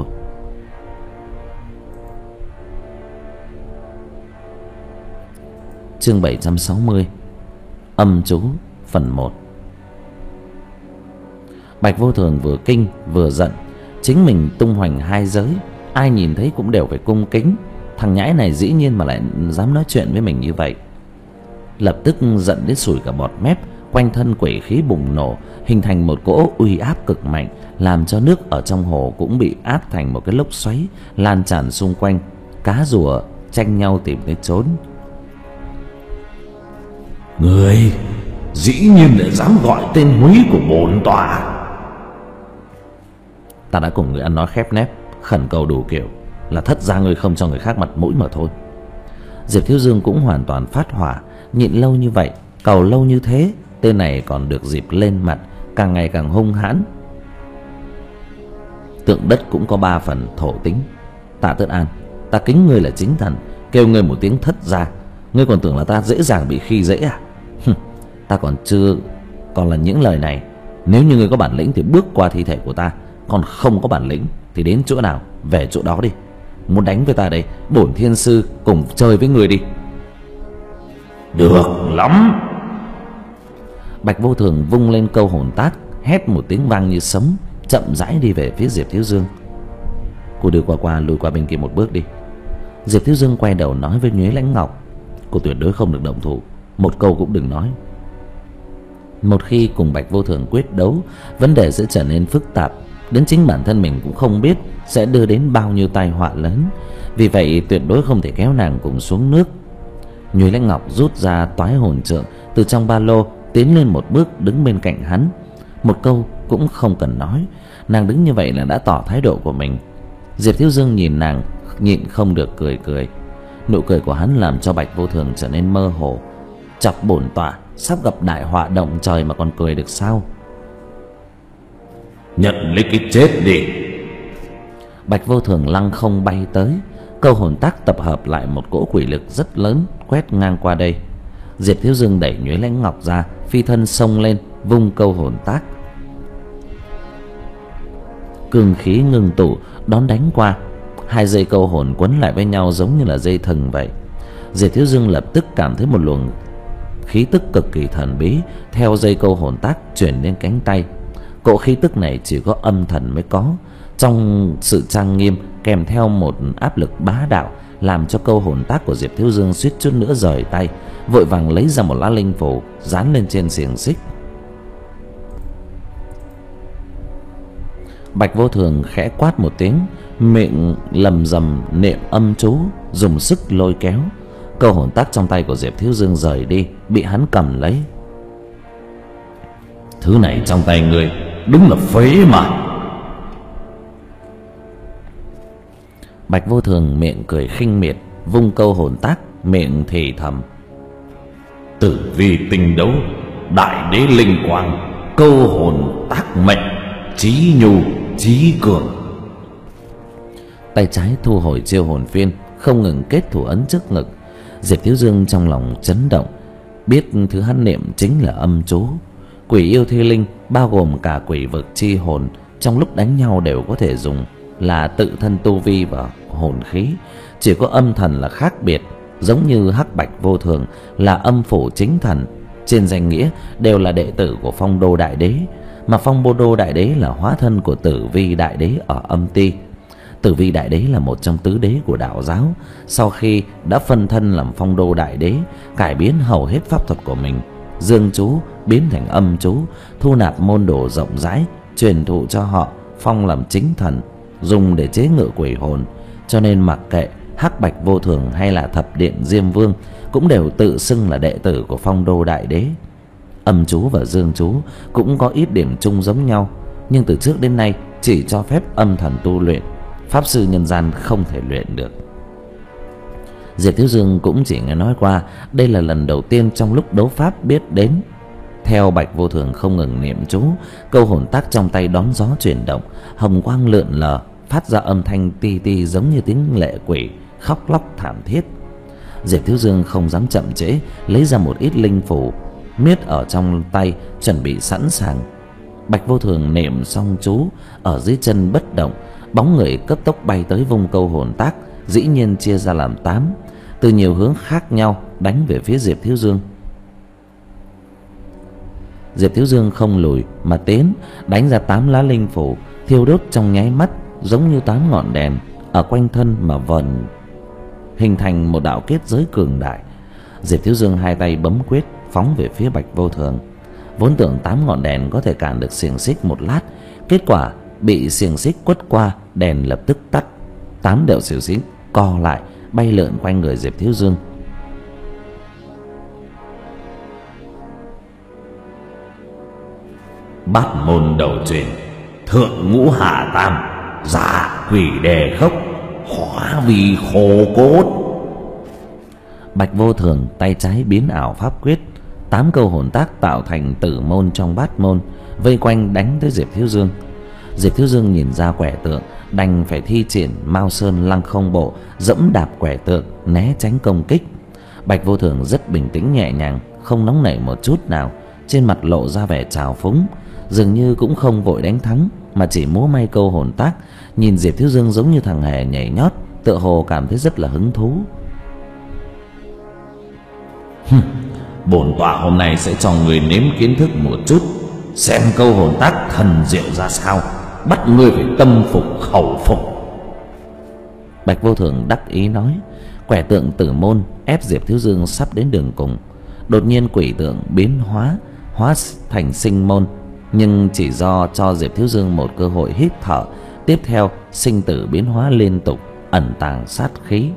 Chương bảy trăm sáu mươi, âm chú phần một. Bạch Vô Thường vừa kinh vừa giận. Chính mình tung hoành hai giới, ai nhìn thấy cũng đều phải cung kính. Thằng nhãi này dĩ nhiên mà lại dám nói chuyện với mình như vậy. Lập tức giận đến sùi cả bọt mép, quanh thân quỷ khí bùng nổ, hình thành một cỗ uy áp cực mạnh, làm cho nước ở trong hồ cũng bị áp thành một cái lốc xoáy, lan tràn xung quanh. Cá rùa tranh nhau tìm cái trốn. Người dĩ nhiên lại dám gọi tên húy của bổn tọa. Ta đã cùng người ăn nói khép nép, khẩn cầu đủ kiểu, là Thất gia người không cho người khác mặt mũi mà thôi. Diệp Thiếu Dương cũng hoàn toàn phát hỏa. Nhịn lâu như vậy, cầu lâu như thế, tên này còn được dịp lên mặt, càng ngày càng hung hãn. Tượng đất cũng có ba phần thổ tính. Tạ Tất An, ta kính ngươi là chính thần, kêu ngươi một tiếng Thất gia, ngươi còn tưởng là ta dễ dàng bị khi dễ à? Ta còn chưa còn là những lời này. Nếu như ngươi có bản lĩnh thì bước qua thi thể của ta, còn không có bản lĩnh thì đến chỗ nào về chỗ đó đi. Muốn đánh với ta đây, bổn thiên sư cùng chơi với ngươi đi. Được lắm. Bạch Vô Thường vung lên câu hồn tác, hét một tiếng vang như sấm, chậm rãi đi về phía Diệp Thiếu Dương. Cô đưa Qua Qua lùi qua bên kia một bước đi. Diệp Thiếu Dương quay đầu nói với Nhuế Lãnh Ngọc: Cô tuyệt đối không được động thủ, một câu cũng đừng nói. Một khi cùng Bạch Vô Thường quyết đấu, vấn đề sẽ trở nên phức tạp, đến chính bản thân mình cũng không biết sẽ đưa đến bao nhiêu tai họa lớn. Vì vậy tuyệt đối không thể kéo nàng cùng xuống nước. Nhuế Lãnh Ngọc rút ra toái hồn trượng từ trong ba lô, tiến lên một bước đứng bên cạnh hắn. Một câu cũng không cần nói, nàng đứng như vậy là đã tỏ thái độ của mình. Diệp Thiếu Dương nhìn nàng, nhịn không được cười cười. Nụ cười của hắn làm cho Bạch Vô Thường trở nên mơ hồ. Chọc bổn tọa sắp gặp đại họa động trời mà còn cười được sao? Nhận lấy cái chết đi. Bạch Vô Thường lăng không bay tới, câu hồn tác tập hợp lại một cỗ quỷ lực rất lớn quét ngang qua đây. Diệp Thiếu Dương đẩy Nhuế Lãnh Ngọc ra, phi thân xông lên, vung câu hồn tác. Cường khí ngưng tụ đón đánh qua. Hai dây câu hồn quấn lại với nhau giống như là dây thừng vậy. Diệp Thiếu Dương lập tức cảm thấy một luồng khí tức cực kỳ thần bí theo dây câu hồn tác chuyển lên cánh tay. Cỗ khí tức này chỉ có âm thần mới có, trong sự trang nghiêm kèm theo một áp lực bá đạo, làm cho câu hồn tác của Diệp Thiếu Dương suýt chút nữa rời tay, vội vàng lấy ra một lá linh phù dán lên trên xiềng xích. Bạch Vô Thường khẽ quát một tiếng, miệng lầm rầm niệm âm chú, dùng sức lôi kéo. Câu hồn tác trong tay của Diệp Thiếu Dương rời đi, bị hắn cầm lấy. Thứ này trong tay ngươi đúng là phế mà. Bạch Vô Thường miệng cười khinh miệt, vung câu hồn tác, miệng thì thầm: Tử vi tinh đấu, đại đế linh quang, câu hồn tác mệnh, chí nhu chí cường. Tay trái thu hồi chiêu hồn phiên, không ngừng kết thủ ấn trước ngực. Diệp Thiếu Dương trong lòng chấn động, biết thứ hắn niệm chính là âm chú. Quỷ yêu thi linh bao gồm cả quỷ vực chi hồn, trong lúc đánh nhau đều có thể dùng là tự thân tu vi và hồn khí, chỉ có âm thần là khác biệt. Giống như Hắc Bạch Vô Thường là âm phủ chính thần, trên danh nghĩa đều là đệ tử của Phong Đô Đại Đế, mà Phong Bô Đô Đại Đế là hóa thân của Tử Vi Đại Đế ở âm ti. Tử Vi Đại Đế là một trong tứ đế của đạo giáo, sau khi đã phân thân làm Phong Đô Đại Đế, cải biến hầu hết pháp thuật của mình, dương chú biến thành âm chú, thu nạp môn đồ rộng rãi, truyền thụ cho họ, phong làm chính thần, dùng để chế ngự quỷ hồn. Cho nên mặc kệ Hắc Bạch Vô Thường hay là Thập Điện Diêm Vương cũng đều tự xưng là đệ tử của Phong Đô Đại Đế. Âm chú và dương chú cũng có ít điểm chung giống nhau, nhưng từ trước đến nay chỉ cho phép âm thần tu luyện, pháp sư nhân gian không thể luyện được. Diệp Thiếu Dương cũng chỉ nghe nói qua, đây là lần đầu tiên trong lúc đấu pháp biết đến. Theo Bạch Vô Thường không ngừng niệm chú, câu hồn tác trong tay đón gió chuyển động, hồng quang lượn lờ, phát ra âm thanh ti ti giống như tiếng lệ quỷ khóc lóc thảm thiết. Diệp Thiếu Dương không dám chậm trễ, lấy ra một ít linh phủ miết ở trong tay, chuẩn bị sẵn sàng. Bạch Vô Thường niệm xong chú, ở dưới chân bất động, bóng người cấp tốc bay tới vung câu hồn tác, dĩ nhiên chia ra làm tám, từ nhiều hướng khác nhau đánh về phía Diệp Thiếu Dương. Diệp Thiếu Dương không lùi mà tiến, đánh ra tám lá linh phủ, thiêu đốt trong nháy mắt, giống như tám ngọn đèn ở quanh thân mà vần hình thành một đạo kết giới cường đại. Diệp Thiếu Dương hai tay bấm quyết, phóng về phía Bạch Vô Thường. Vốn tưởng tám ngọn đèn có thể cản được xiềng xích một lát, kết quả bị xiềng xích quất qua, đèn lập tức tắt. Tám đạo xiềng xích co lại, bay lượn quanh người Diệp Thiếu Dương. Bát môn đầu truyền, thượng ngũ hạ tam, giả quỷ đề khốc, hóa vì khổ cốt. Bạch Vô Thường tay trái biến ảo pháp quyết, tám câu hồn tác tạo thành tử môn trong bát môn, vây quanh đánh tới Diệp Thiếu Dương. Diệp Thiếu Dương nhìn ra quẻ tượng, đành phải thi triển Mao Sơn Lăng Không Bộ, dẫm đạp quẻ tượng né tránh công kích. Bạch Vô Thường rất bình tĩnh nhẹ nhàng, không nóng nảy một chút nào, trên mặt lộ ra vẻ trào phúng, dường như cũng không vội đánh thắng, mà chỉ múa may câu hồn tác, nhìn Diệp Thiếu Dương giống như thằng hề nhảy nhót, tựa hồ cảm thấy rất là hứng thú. Bổn tọa hôm nay sẽ cho người nếm kiến thức một chút, xem câu hồn tác thần diệu ra sao, bắt ngươi phải tâm phục khẩu phục. Bạch Vô Thường đắc ý nói. Quẻ tượng tử môn ép Diệp Thiếu Dương sắp đến đường cùng. Đột nhiên quỷ tượng biến hóa, hóa thành sinh môn, nhưng chỉ do cho Diệp Thiếu Dương một cơ hội hít thở. Tiếp theo sinh tử biến hóa liên tục, ẩn tàng sát khí.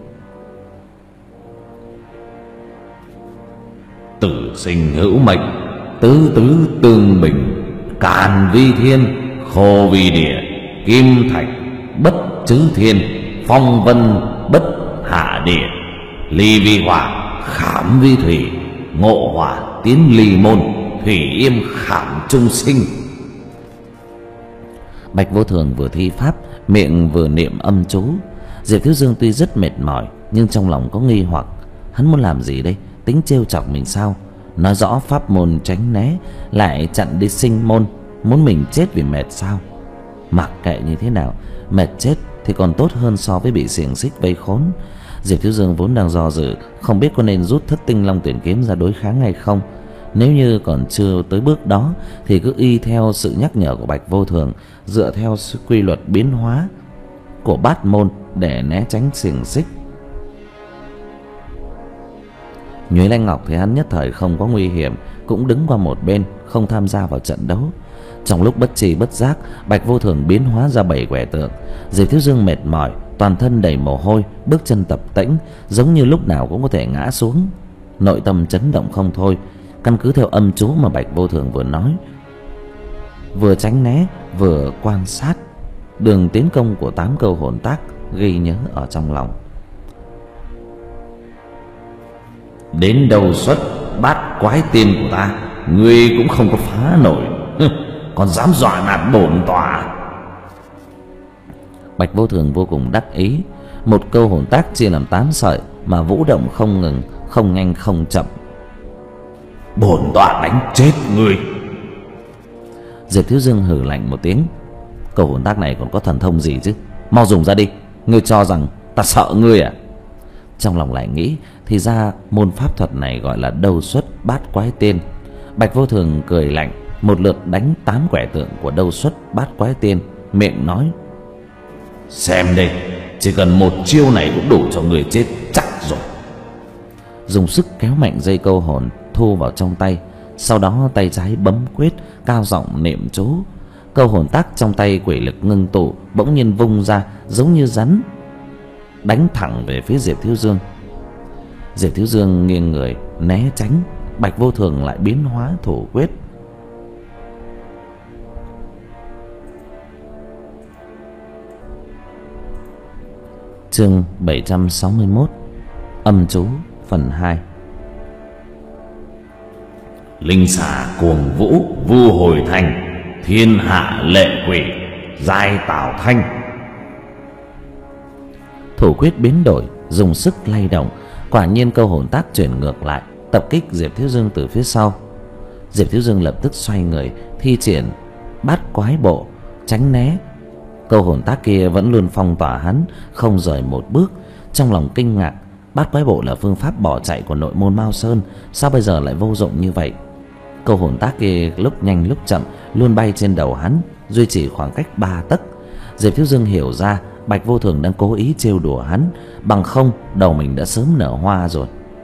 Tử sinh hữu mệnh, tứ tứ tương bình, càn vi thiên, khô vi địa, kim thạch bất chứ thiên, phong vân bất hạ địa, ly vi hỏa, khảm vi thủy, ngộ hỏa tiến ly môn, thủy yêm khảm trung sinh. Bạch Vô Thường vừa thi pháp, miệng vừa niệm âm chú. Diệp Thiếu Dương tuy rất mệt mỏi, nhưng trong lòng có nghi hoặc. Hắn muốn làm gì đây? Tính trêu chọc mình sao? Nói rõ pháp môn tránh né, lại chặn đi sinh môn, muốn mình chết vì mệt sao? Mặc kệ như thế nào, mệt chết thì còn tốt hơn so với bị xiềng xích vây khốn. Diệp Thiếu Dương vốn đang do dự, không biết có nên rút Thất Tinh Long Tuyển Kiếm ra đối kháng hay không. Nếu như còn chưa tới bước đó thì cứ y theo sự nhắc nhở của Bạch Vô Thường, dựa theo quy luật biến hóa của bát môn để né tránh xiềng xích. Nhuế Lanh Ngọc thấy hắn nhất thời không có nguy hiểm, cũng đứng qua một bên, không tham gia vào trận đấu. Trong lúc bất tri bất giác, Bạch Vô Thường biến hóa ra bảy quẻ tượng. Diệp Thiếu Dương mệt mỏi, toàn thân đầy mồ hôi, bước chân tập tễnh, giống như lúc nào cũng có thể ngã xuống. Nội tâm chấn động không thôi. Căn cứ theo âm chú mà Bạch Vô Thường vừa nói, vừa tránh né vừa quan sát đường tiến công của tám câu hồn tác, ghi nhớ ở trong lòng. Đến đầu xuất bát quái tiên của ta, ngươi cũng không có phá nổi, còn dám dọa nạt bổn tọa. Bạch Vô Thường vô cùng đắc ý. Một câu hồn tác chia làm tám sợi mà vũ động không ngừng, không nhanh không chậm. Bổn tọa đánh chết ngươi. Diệp Thiếu Dương hừ lạnh một tiếng. Câu hồn tác này còn có thần thông gì chứ? Mau dùng ra đi. Ngươi cho rằng ta sợ ngươi à? Trong lòng lại nghĩ, thì ra môn pháp thuật này gọi là đầu xuất bát quái tiên. Bạch Vô Thường cười lạnh, một lượt đánh tám quẻ tượng của đầu xuất bát quái tiên, miệng nói: Xem đây, chỉ cần một chiêu này cũng đủ cho người chết chắc rồi. Dùng sức kéo mạnh dây câu hồn thu vào trong tay, sau đó tay trái bấm quyết, cao giọng niệm chú. Câu hồn tác trong tay quỷ lực ngưng tụ, bỗng nhiên vung ra giống như rắn, đánh thẳng về phía Diệp Thiếu Dương. Diệp Thiếu Dương nghiêng người né tránh, Bạch Vô Thường lại biến hóa thủ quyết. Chương bảy trăm sáu mươi mốt, âm chú phần hai. Linh xà cuồng vũ vu hồi thành, thiên hạ lệ quỷ giai tảo thanh. Thủ quyết biến đổi, dùng sức lay động, quả nhiên câu hồn tác chuyển ngược lại, tập kích Diệp Thiếu Dương từ phía sau. Diệp Thiếu Dương lập tức xoay người, thi triển bát quái bộ tránh né. Câu hồn tác kia vẫn luôn phong tỏa hắn, không rời một bước. Trong lòng kinh ngạc, bát quái bộ là phương pháp bỏ chạy của nội môn Mao Sơn, sao bây giờ lại vô dụng như vậy? Câu hồn tác kia lúc nhanh lúc chậm luôn bay trên đầu hắn, duy trì khoảng cách ba tấc. Diệp Thiếu Dương hiểu ra Bạch Vô Thường đang cố ý trêu đùa hắn, bằng không đầu mình đã sớm nở hoa rồi.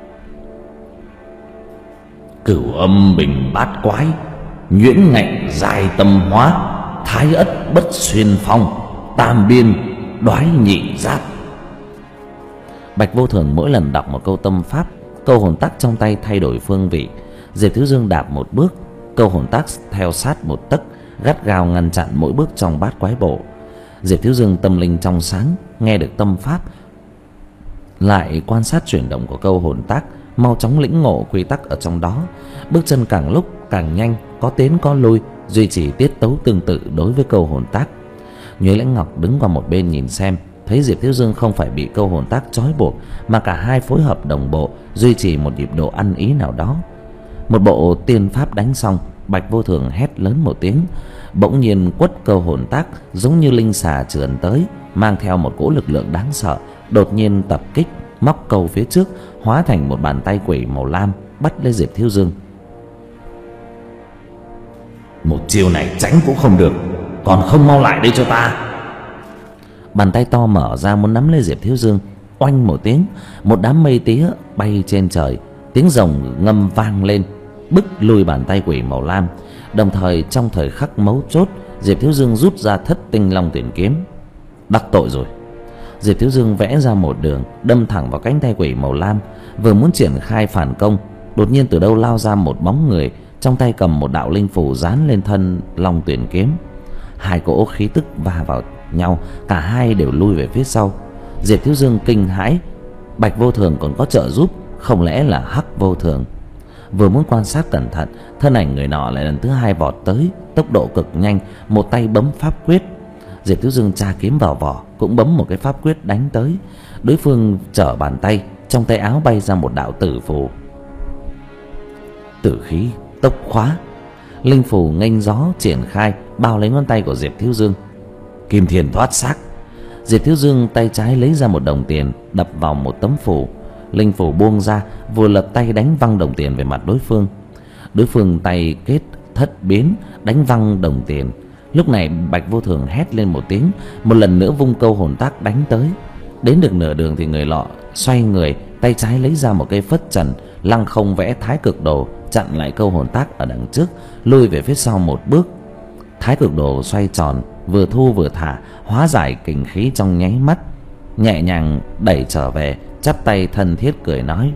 Cửu âm bình bát quái, nhuyễn ngạnh dài tâm hóa, thái ất bất xuyên phong, tam biên đoái nhị giáp. Bạch Vô Thường mỗi lần đọc một câu tâm pháp, câu hồn tác trong tay thay đổi phương vị. Diệp Thiếu Dương đạp một bước, câu hồn tác theo sát một tấc, gắt gao ngăn chặn mỗi bước trong bát quái bộ. Diệp Thiếu Dương tâm linh trong sáng, nghe được tâm pháp, lại quan sát chuyển động của câu hồn tác, mau chóng lĩnh ngộ quy tắc ở trong đó. Bước chân càng lúc càng nhanh, có tiến có lui, duy trì tiết tấu tương tự đối với câu hồn tác. Nhuế Lãnh Ngọc đứng qua một bên nhìn xem, thấy Diệp Thiếu Dương không phải bị câu hồn tác trói buộc, mà cả hai phối hợp đồng bộ, duy trì một nhịp độ ăn ý nào đó. Một bộ tiên pháp đánh xong, Bạch Vô Thường hét lớn một tiếng, bỗng nhiên quất câu hồn tác giống như linh xà trườn tới, mang theo một cỗ lực lượng đáng sợ, đột nhiên tập kích, móc câu phía trước, hóa thành một bàn tay quỷ màu lam bắt lấy Diệp Thiếu Dương. Một chiêu này tránh cũng không được, còn không mau lại đây cho ta. Bàn tay to mở ra muốn nắm lấy Diệp Thiếu Dương. Oanh một tiếng, một đám mây tía bay trên trời, tiếng rồng ngâm vang lên, bức lùi bàn tay quỷ màu lam. Đồng thời trong thời khắc mấu chốt, Diệp Thiếu Dương rút ra thất tinh long tuyển kiếm. Đắc tội rồi. Diệp Thiếu Dương vẽ ra một đường đâm thẳng vào cánh tay quỷ màu lam, vừa muốn triển khai phản công, đột nhiên từ đâu lao ra một bóng người, trong tay cầm một đạo linh phù dán lên thân long tuyển kiếm. Hai cỗ khí tức va vào nhau, cả hai đều lui về phía sau. Diệp Thiếu Dương kinh hãi, Bạch Vô Thường còn có trợ giúp, không lẽ là Hắc Vô Thường? Vừa muốn quan sát cẩn thận, thân ảnh người nọ lại lần thứ hai vọt tới, tốc độ cực nhanh, một tay bấm pháp quyết. Diệp Thiếu Dương tra kiếm vào vỏ, cũng bấm một cái pháp quyết đánh tới. Đối phương trở bàn tay, trong tay áo bay ra một đạo tử phù. Tử khí tốc khóa, linh phù nghênh gió triển khai, bao lấy ngón tay của Diệp Thiếu Dương. Kim Thiền thoát xác. Diệp Thiếu Dương tay trái lấy ra một đồng tiền, đập vào một tấm phù. Linh phù buông ra, vừa lật tay đánh văng đồng tiền về mặt đối phương. Đối phương tay kết thất biến, đánh văng đồng tiền. Lúc này Bạch Vô Thường hét lên một tiếng, một lần nữa vung câu hồn tác đánh tới. Đến được nửa đường thì người lọ xoay người, tay trái lấy ra một cây phất trần, lăng không vẽ thái cực đồ, chặn lại câu hồn tác ở đằng trước, lui về phía sau một bước. Thái Cực Đồ xoay tròn, vừa thu vừa thả, hóa giải kình khí trong nháy mắt, nhẹ nhàng đẩy trở về, chắp tay thân thiết cười nói: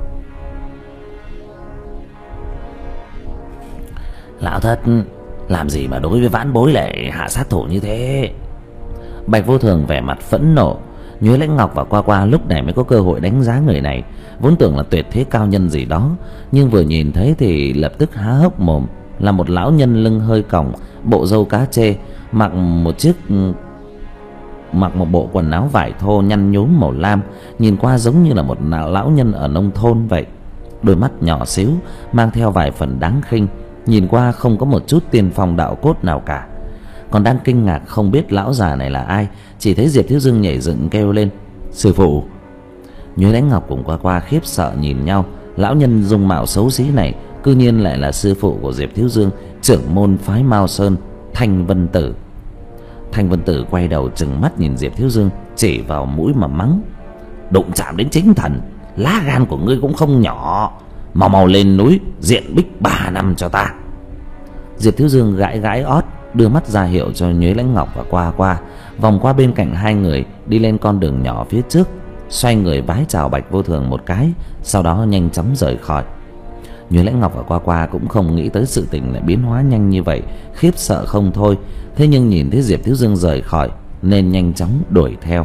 Lão thất làm gì mà đối với vãn bối lại hạ sát thủ như thế? Bạch Vô Thường vẻ mặt phẫn nộ. Nhuế Lãnh Ngọc và Qua Qua lúc này mới có cơ hội đánh giá người này. Vốn tưởng là tuyệt thế cao nhân gì đó, nhưng vừa nhìn thấy thì lập tức há hốc mồm. Là một lão nhân lưng hơi còng, bộ râu cá chê, mặc một chiếc mặc một bộ quần áo vải thô nhăn nhúm màu lam, nhìn qua giống như là một lão nhân ở nông thôn vậy. Đôi mắt nhỏ xíu, mang theo vài phần đáng khinh, nhìn qua không có một chút tiên phong đạo cốt nào cả. Còn đang kinh ngạc không biết lão già này là ai, chỉ thấy Diệp Thiếu Dương nhảy dựng kêu lên: Sư phụ! Nhuế Lãnh Ngọc cùng Qua Qua khiếp sợ nhìn nhau. Lão nhân dung mạo xấu xí này cư nhiên lại là sư phụ của Diệp Thiếu Dương, trưởng môn phái Mao Sơn, Thanh Vân Tử. Thanh Vân Tử quay đầu trừng mắt nhìn Diệp Thiếu Dương, chỉ vào mũi mà mắng: Đụng chạm đến chính thần, lá gan của ngươi cũng không nhỏ, mau mau lên núi diện bích ba năm cho ta. Diệp Thiếu Dương gãi gãi ót, đưa mắt ra hiệu cho Nhuế Lãnh Ngọc và Qua Qua, vòng qua bên cạnh hai người, đi lên con đường nhỏ phía trước, xoay người vái chào Bạch Vô Thường một cái, sau đó nhanh chóng rời khỏi. Nhuế Lãnh Ngọc và Qua Qua cũng không nghĩ tới sự tình lại biến hóa nhanh như vậy, khiếp sợ không thôi. Thế nhưng nhìn thấy Diệp Thiếu Dương rời khỏi nên nhanh chóng đuổi theo.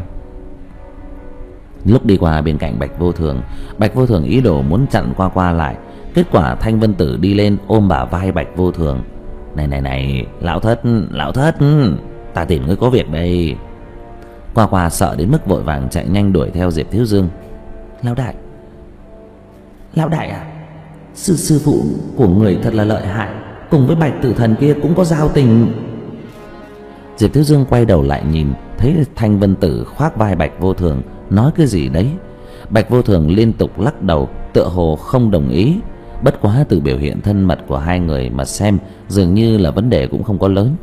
Lúc đi qua bên cạnh Bạch Vô Thường, Bạch Vô Thường ý đồ muốn chặn Qua Qua lại. Kết quả Thanh Vân Tử đi lên ôm bả vai Bạch Vô Thường: Này này này, lão thất, lão thất, ta tìm ngươi có việc đây. Qua Qua sợ đến mức vội vàng chạy nhanh đuổi theo Diệp Thiếu Dương. Lão đại, lão đại à, sư sư phụ của người thật là lợi hại, cùng với Bạch Tử Thần kia cũng có giao tình. Diệp Thiếu Dương quay đầu lại nhìn, thấy Thanh Vân Tử khoác vai Bạch Vô Thường, nói cái gì đấy. Bạch Vô Thường liên tục lắc đầu, tựa hồ không đồng ý. Bất quá từ biểu hiện thân mật của hai người mà xem, dường như là vấn đề cũng không có lớn.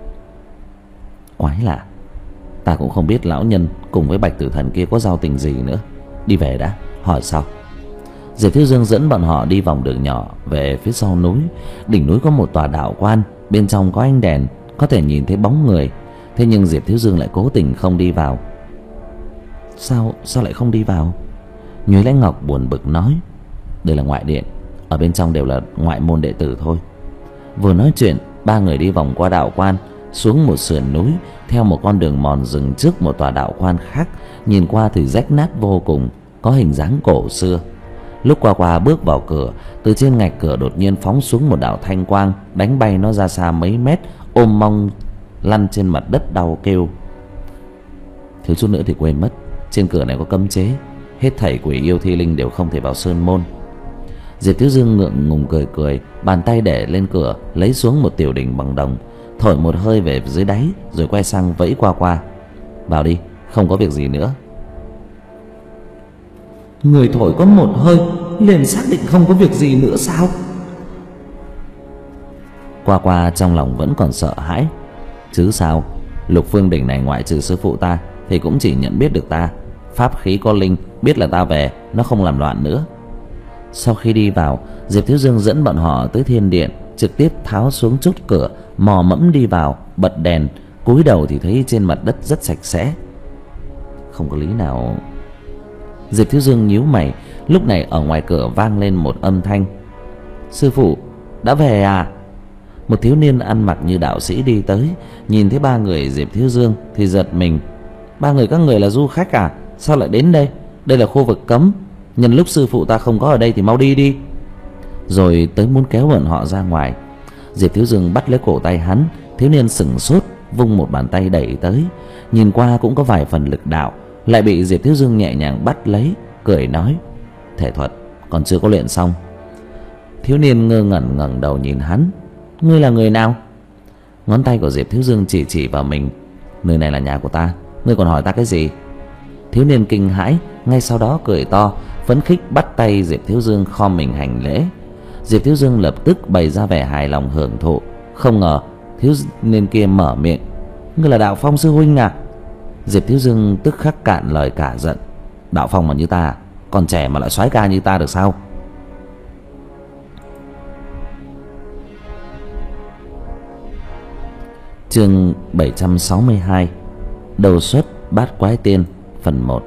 Quái lạ, ta cũng không biết lão nhân cùng với Bạch Tử Thần kia có giao tình gì nữa. Đi về đã, hỏi sau. Diệp Thiếu Dương dẫn bọn họ đi vòng đường nhỏ về phía sau núi. Đỉnh núi có một tòa đạo quan, bên trong có ánh đèn, có thể nhìn thấy bóng người. Thế nhưng Diệp Thiếu Dương lại cố tình không đi vào. Sao, sao lại không đi vào? Nhuế Lãnh Ngọc buồn bực nói: Đây là ngoại điện, ở bên trong đều là ngoại môn đệ tử thôi. Vừa nói chuyện, ba người đi vòng qua đạo quan, xuống một sườn núi, theo một con đường mòn dừng trước một tòa đạo quan khác, nhìn qua thì rách nát vô cùng, có hình dáng cổ xưa. Lúc Qua Qua bước vào cửa, từ trên ngạch cửa đột nhiên phóng xuống một đạo thanh quang, đánh bay nó ra xa mấy mét, ôm mông lăn trên mặt đất đau kêu. Thiếu chút nữa thì quên mất, trên cửa này có cấm chế, hết thảy quỷ yêu thi linh đều không thể vào sơn môn. Diệp Thiếu Dương ngượng ngùng cười cười, bàn tay để lên cửa, lấy xuống một tiểu đỉnh bằng đồng, thổi một hơi về dưới đáy, rồi quay sang vẫy Qua Qua: Vào đi, không có việc gì nữa. Người thổi có một hơi liền xác định không có việc gì nữa sao? Qua Qua trong lòng vẫn còn sợ hãi. Chứ sao, Lục Phương đỉnh này ngoại trừ sư phụ ta thì cũng chỉ nhận biết được ta. Pháp khí có linh, biết là ta về, nó không làm loạn nữa. Sau khi đi vào, Diệp Thiếu Dương dẫn bọn họ tới thiên điện, trực tiếp tháo xuống chốt cửa, mò mẫm đi vào, bật đèn, cúi đầu thì thấy trên mặt đất rất sạch sẽ. Không có lý nào. Diệp Thiếu Dương nhíu mày. Lúc này ở ngoài cửa vang lên một âm thanh: Sư phụ, đã về à? Một thiếu niên ăn mặc như đạo sĩ đi tới, nhìn thấy ba người Diệp Thiếu Dương thì giật mình. Ba người các người là du khách à? Sao lại đến đây? Đây là khu vực cấm, nhân lúc sư phụ ta không có ở đây thì mau đi đi. Rồi tới muốn kéo bọn họ ra ngoài. Diệp Thiếu Dương bắt lấy cổ tay hắn. Thiếu niên sững sốt, vung một bàn tay đẩy tới, nhìn qua cũng có vài phần lực đạo, lại bị Diệp Thiếu Dương nhẹ nhàng bắt lấy, cười nói: Thể thuật còn chưa có luyện xong. Thiếu niên ngơ ngẩn ngẩng đầu nhìn hắn: Ngươi là người nào? Ngón tay của Diệp Thiếu Dương chỉ chỉ vào mình: Nơi này là nhà của ta, ngươi còn hỏi ta cái gì? Thiếu niên kinh hãi, ngay sau đó cười to, phấn khích bắt tay Diệp Thiếu Dương khom mình hành lễ. Diệp Thiếu Dương lập tức bày ra vẻ hài lòng hưởng thụ. Không ngờ thiếu niên kia mở miệng: Ngươi là Đạo Phong sư huynh à? Diệp Thiếu Dương tức khắc cạn lời cả giận: Đạo Phong mà như ta, còn trẻ mà lại soái ca như ta được sao? Chương bảy trăm sáu mươi hai. Đầu xuất bát quái tiên phần một.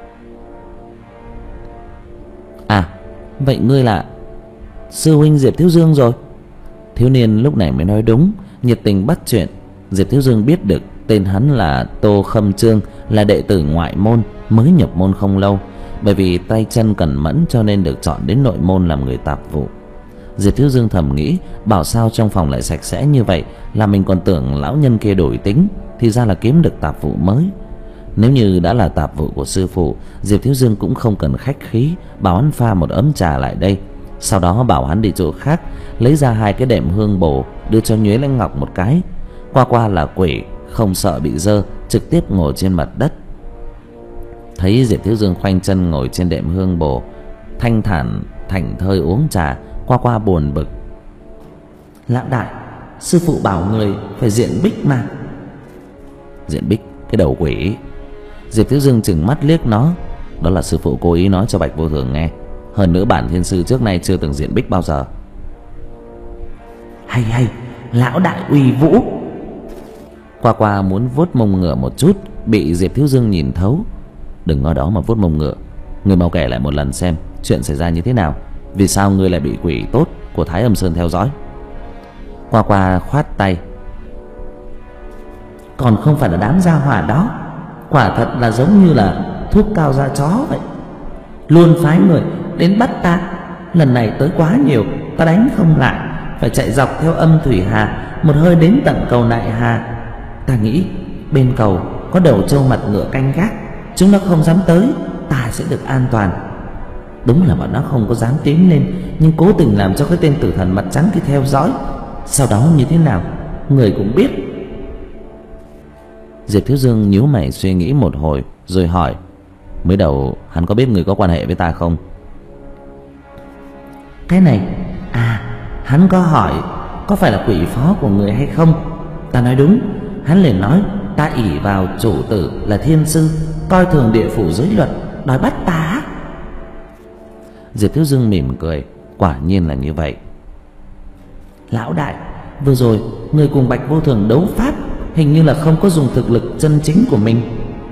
À, vậy ngươi là sư huynh Diệp Thiếu Dương rồi. Thiếu niên lúc này mới nói đúng, nhiệt tình bắt chuyện. Diệp Thiếu Dương biết được tên hắn là Tô Khâm Trương, là đệ tử ngoại môn, mới nhập môn không lâu. Bởi vì tay chân cẩn mẫn cho nên được chọn đến nội môn làm người tạp vụ. Diệp Thiếu Dương thầm nghĩ, bảo sao trong phòng lại sạch sẽ như vậy, là mình còn tưởng lão nhân kia đổi tính, thì ra là kiếm được tạp vụ mới. Nếu như đã là tạp vụ của sư phụ, Diệp Thiếu Dương cũng không cần khách khí, bảo hắn pha một ấm trà lại đây. Sau đó bảo hắn đi chỗ khác, lấy ra hai cái đệm hương bổ, đưa cho Nhuế Lãnh Ngọc một cái. Qua qua là quỷ, không sợ bị dơ, trực tiếp ngồi trên mặt đất. Thấy Diệp Thiếu Dương khoanh chân ngồi trên đệm hương bổ, thanh thản thảnh thơi uống trà, Qua qua buồn bực. Lão đại, sư phụ bảo người phải diện bích mà. Diện bích cái đầu quỷ. Diệp Thiếu Dương chừng mắt liếc nó. Đó là sư phụ cố ý nói cho Bạch Vô Thường nghe. Hơn nữa bản thiên sư trước nay chưa từng diện bích bao giờ. Hay hay, lão đại uy vũ. Qua qua muốn vuốt mông ngựa một chút, bị Diệp Thiếu Dương nhìn thấu. Đừng ở đó mà vuốt mông ngựa. Người mau kể lại một lần xem chuyện xảy ra như thế nào. Vì sao ngươi lại bị quỷ tốt của Thái Âm Sơn theo dõi? Qua qua khoát tay. Còn không phải là đám gia hỏa đó, quả thật là giống như là thuốc cao da chó vậy. Luôn phái người đến bắt ta. Lần này tới quá nhiều, ta đánh không lại, phải chạy dọc theo âm thủy hà, một hơi đến tận cầu Nại Hà. Ta nghĩ bên cầu có đầu trâu mặt ngựa canh gác, chúng nó không dám tới, ta sẽ được an toàn. Đúng là bọn nó không có dám tiến lên, nhưng cố tình làm cho cái tên tử thần mặt trắng kia theo dõi. Sau đó như thế nào người cũng biết. Diệp Thiếu Dương nhíu mày suy nghĩ một hồi rồi hỏi. Mới đầu hắn có biết người có quan hệ với ta không? Cái này, à, hắn có hỏi có phải là quỷ phó của người hay không. Ta nói đúng. Hắn liền nói ta ỷ vào chủ tử là thiên sư, coi thường địa phủ giới luật, đòi bắt ta. Diệp Thiếu Dương mỉm cười. Quả nhiên là như vậy. Lão đại, vừa rồi người cùng Bạch Vô Thường đấu pháp, hình như là không có dùng thực lực chân chính của mình.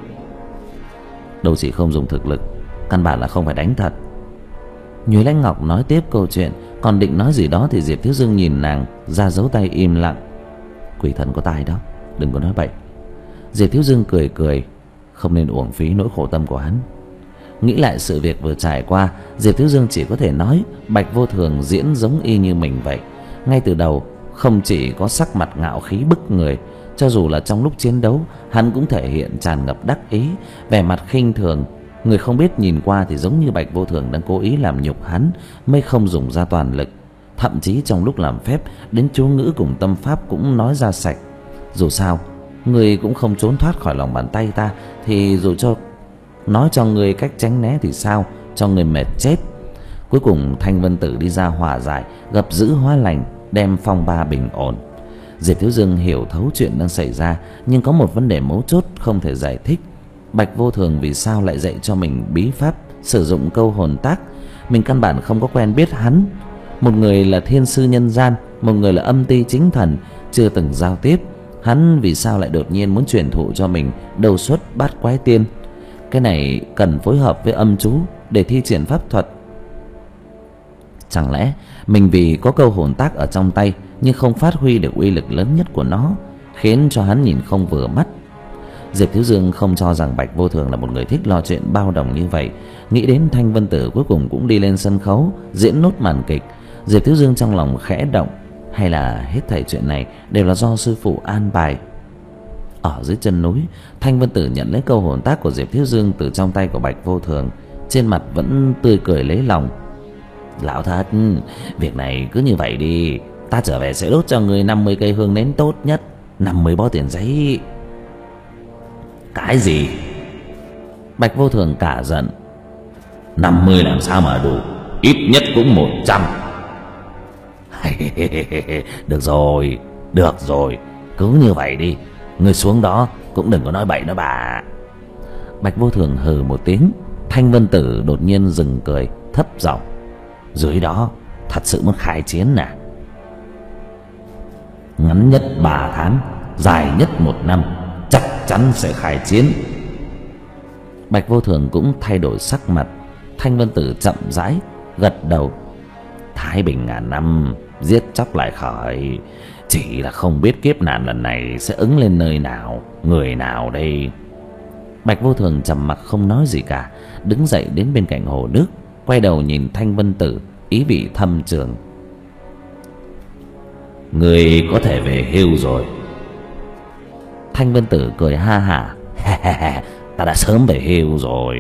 Đâu chỉ không dùng thực lực, căn bản là không phải đánh thật. Nhuế Lãnh Ngọc nói tiếp câu chuyện, còn định nói gì đó thì Diệp Thiếu Dương nhìn nàng, ra dấu tay im lặng. Quỷ thần có tai đó, đừng có nói bậy. Diệp Thiếu Dương cười cười, không nên uổng phí nỗi khổ tâm của hắn. Nghĩ lại sự việc vừa trải qua, Diệp Thiếu Dương chỉ có thể nói Bạch Vô Thường diễn giống y như mình vậy. Ngay từ đầu không chỉ có sắc mặt ngạo khí bức người, cho dù là trong lúc chiến đấu hắn cũng thể hiện tràn ngập đắc ý, vẻ mặt khinh thường. Người không biết nhìn qua thì giống như Bạch Vô Thường đang cố ý làm nhục hắn, mới không dùng ra toàn lực. Thậm chí trong lúc làm phép, đến chú ngữ cùng tâm pháp cũng nói ra sạch. Dù sao người cũng không trốn thoát khỏi lòng bàn tay ta, thì dù cho nói cho người cách tránh né thì sao, cho người mệt chết. Cuối cùng Thanh Vân Tử đi ra hòa giải, gặp dữ hóa lành, đem phong ba bình ổn. Diệp Thiếu Dương hiểu thấu chuyện đang xảy ra, nhưng có một vấn đề mấu chốt không thể giải thích. Bạch Vô Thường vì sao lại dạy cho mình bí pháp sử dụng câu hồn tác? Mình căn bản không có quen biết hắn. Một người là thiên sư nhân gian, một người là âm ti chính thần, chưa từng giao tiếp. Hắn vì sao lại đột nhiên muốn truyền thụ cho mình đầu xuất bát quái tiên? Cái này cần phối hợp với âm chú để thi triển pháp thuật. Chẳng lẽ mình vì có câu hồn tác ở trong tay nhưng không phát huy được uy lực lớn nhất của nó, khiến cho hắn nhìn không vừa mắt? Diệp Thiếu Dương không cho rằng Bạch Vô Thường là một người thích lo chuyện bao đồng như vậy. Nghĩ đến Thanh Vân Tử cuối cùng cũng đi lên sân khấu diễn nốt màn kịch, Diệp Thiếu Dương trong lòng khẽ động. Hay là hết thảy chuyện này đều là do sư phụ an bài? Ở dưới chân núi, Thanh Vân Tử nhận lấy câu hồn tác của Diệp Thiếu Dương từ trong tay của Bạch Vô Thường, trên mặt vẫn tươi cười lấy lòng. Lão thất, việc này cứ như vậy đi, ta trở về sẽ đốt cho người năm mươi cây hương nến tốt nhất, năm mươi bó tiền giấy. Cái gì? Bạch Vô Thường cả giận. Năm mươi làm sao mà đủ, ít nhất cũng một trăm. Được rồi, được rồi, cứ như vậy đi. Người xuống đó cũng đừng có nói bậy nữa bà. Bạch Vô Thường hừ một tiếng. Thanh Vân Tử đột nhiên dừng cười, thấp giọng. Dưới đó thật sự muốn khai chiến à? Ngắn nhất ba tháng, dài nhất một năm, chắc chắn sẽ khai chiến. Bạch Vô Thường cũng thay đổi sắc mặt. Thanh Vân Tử chậm rãi gật đầu. Thái bình ngàn năm, giết chóc lại khởi. Chỉ là không biết kiếp nạn lần này sẽ ứng lên nơi nào, người nào đây? Bạch Vô Thường trầm mặc không nói gì cả, đứng dậy đến bên cạnh hồ nước, quay đầu nhìn Thanh Vân Tử, ý vị thâm trường. Người có thể về hưu rồi. Thanh Vân Tử cười ha hả. Ta đã sớm về hưu rồi.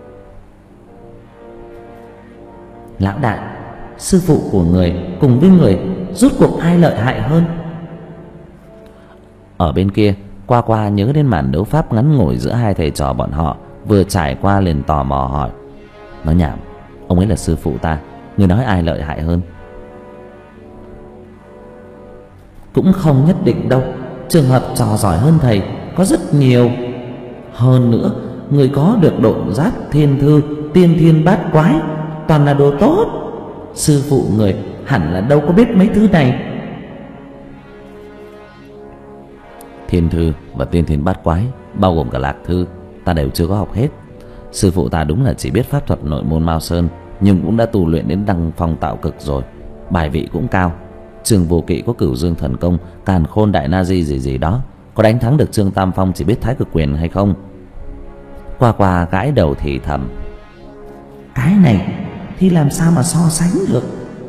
Lão đại, sư phụ của người cùng với người rốt cuộc ai lợi hại hơn? Ở bên kia, Qua Qua nhớ đến màn đấu pháp ngắn ngủi giữa hai thầy trò bọn họ vừa trải qua, liền tò mò hỏi. Nói nhảm, ông ấy là sư phụ ta, người nói ai lợi hại hơn? Cũng không nhất định đâu, trường hợp trò giỏi hơn thầy có rất nhiều. Hơn nữa, người có được độn giáp thiên thư, tiên thiên bát quái, toàn là đồ tốt. Sư phụ người hẳn là đâu có biết mấy thứ này. Thiên thư và tiên thiên bát quái, bao gồm cả lạc thư, ta đều chưa có học hết. Sư phụ ta đúng là chỉ biết pháp thuật nội môn Mao Sơn, nhưng cũng đã tu luyện đến đăng phong tạo cực rồi, bài vị cũng cao. Trường Vô Kỵ có Cửu Dương thần công, Càn Khôn đại na di gì gì đó, có đánh thắng được Trương Tam Phong chỉ biết Thái Cực quyền hay không? Qua Qua gãi đầu thì thầm. Cái này thì làm sao mà so sánh được?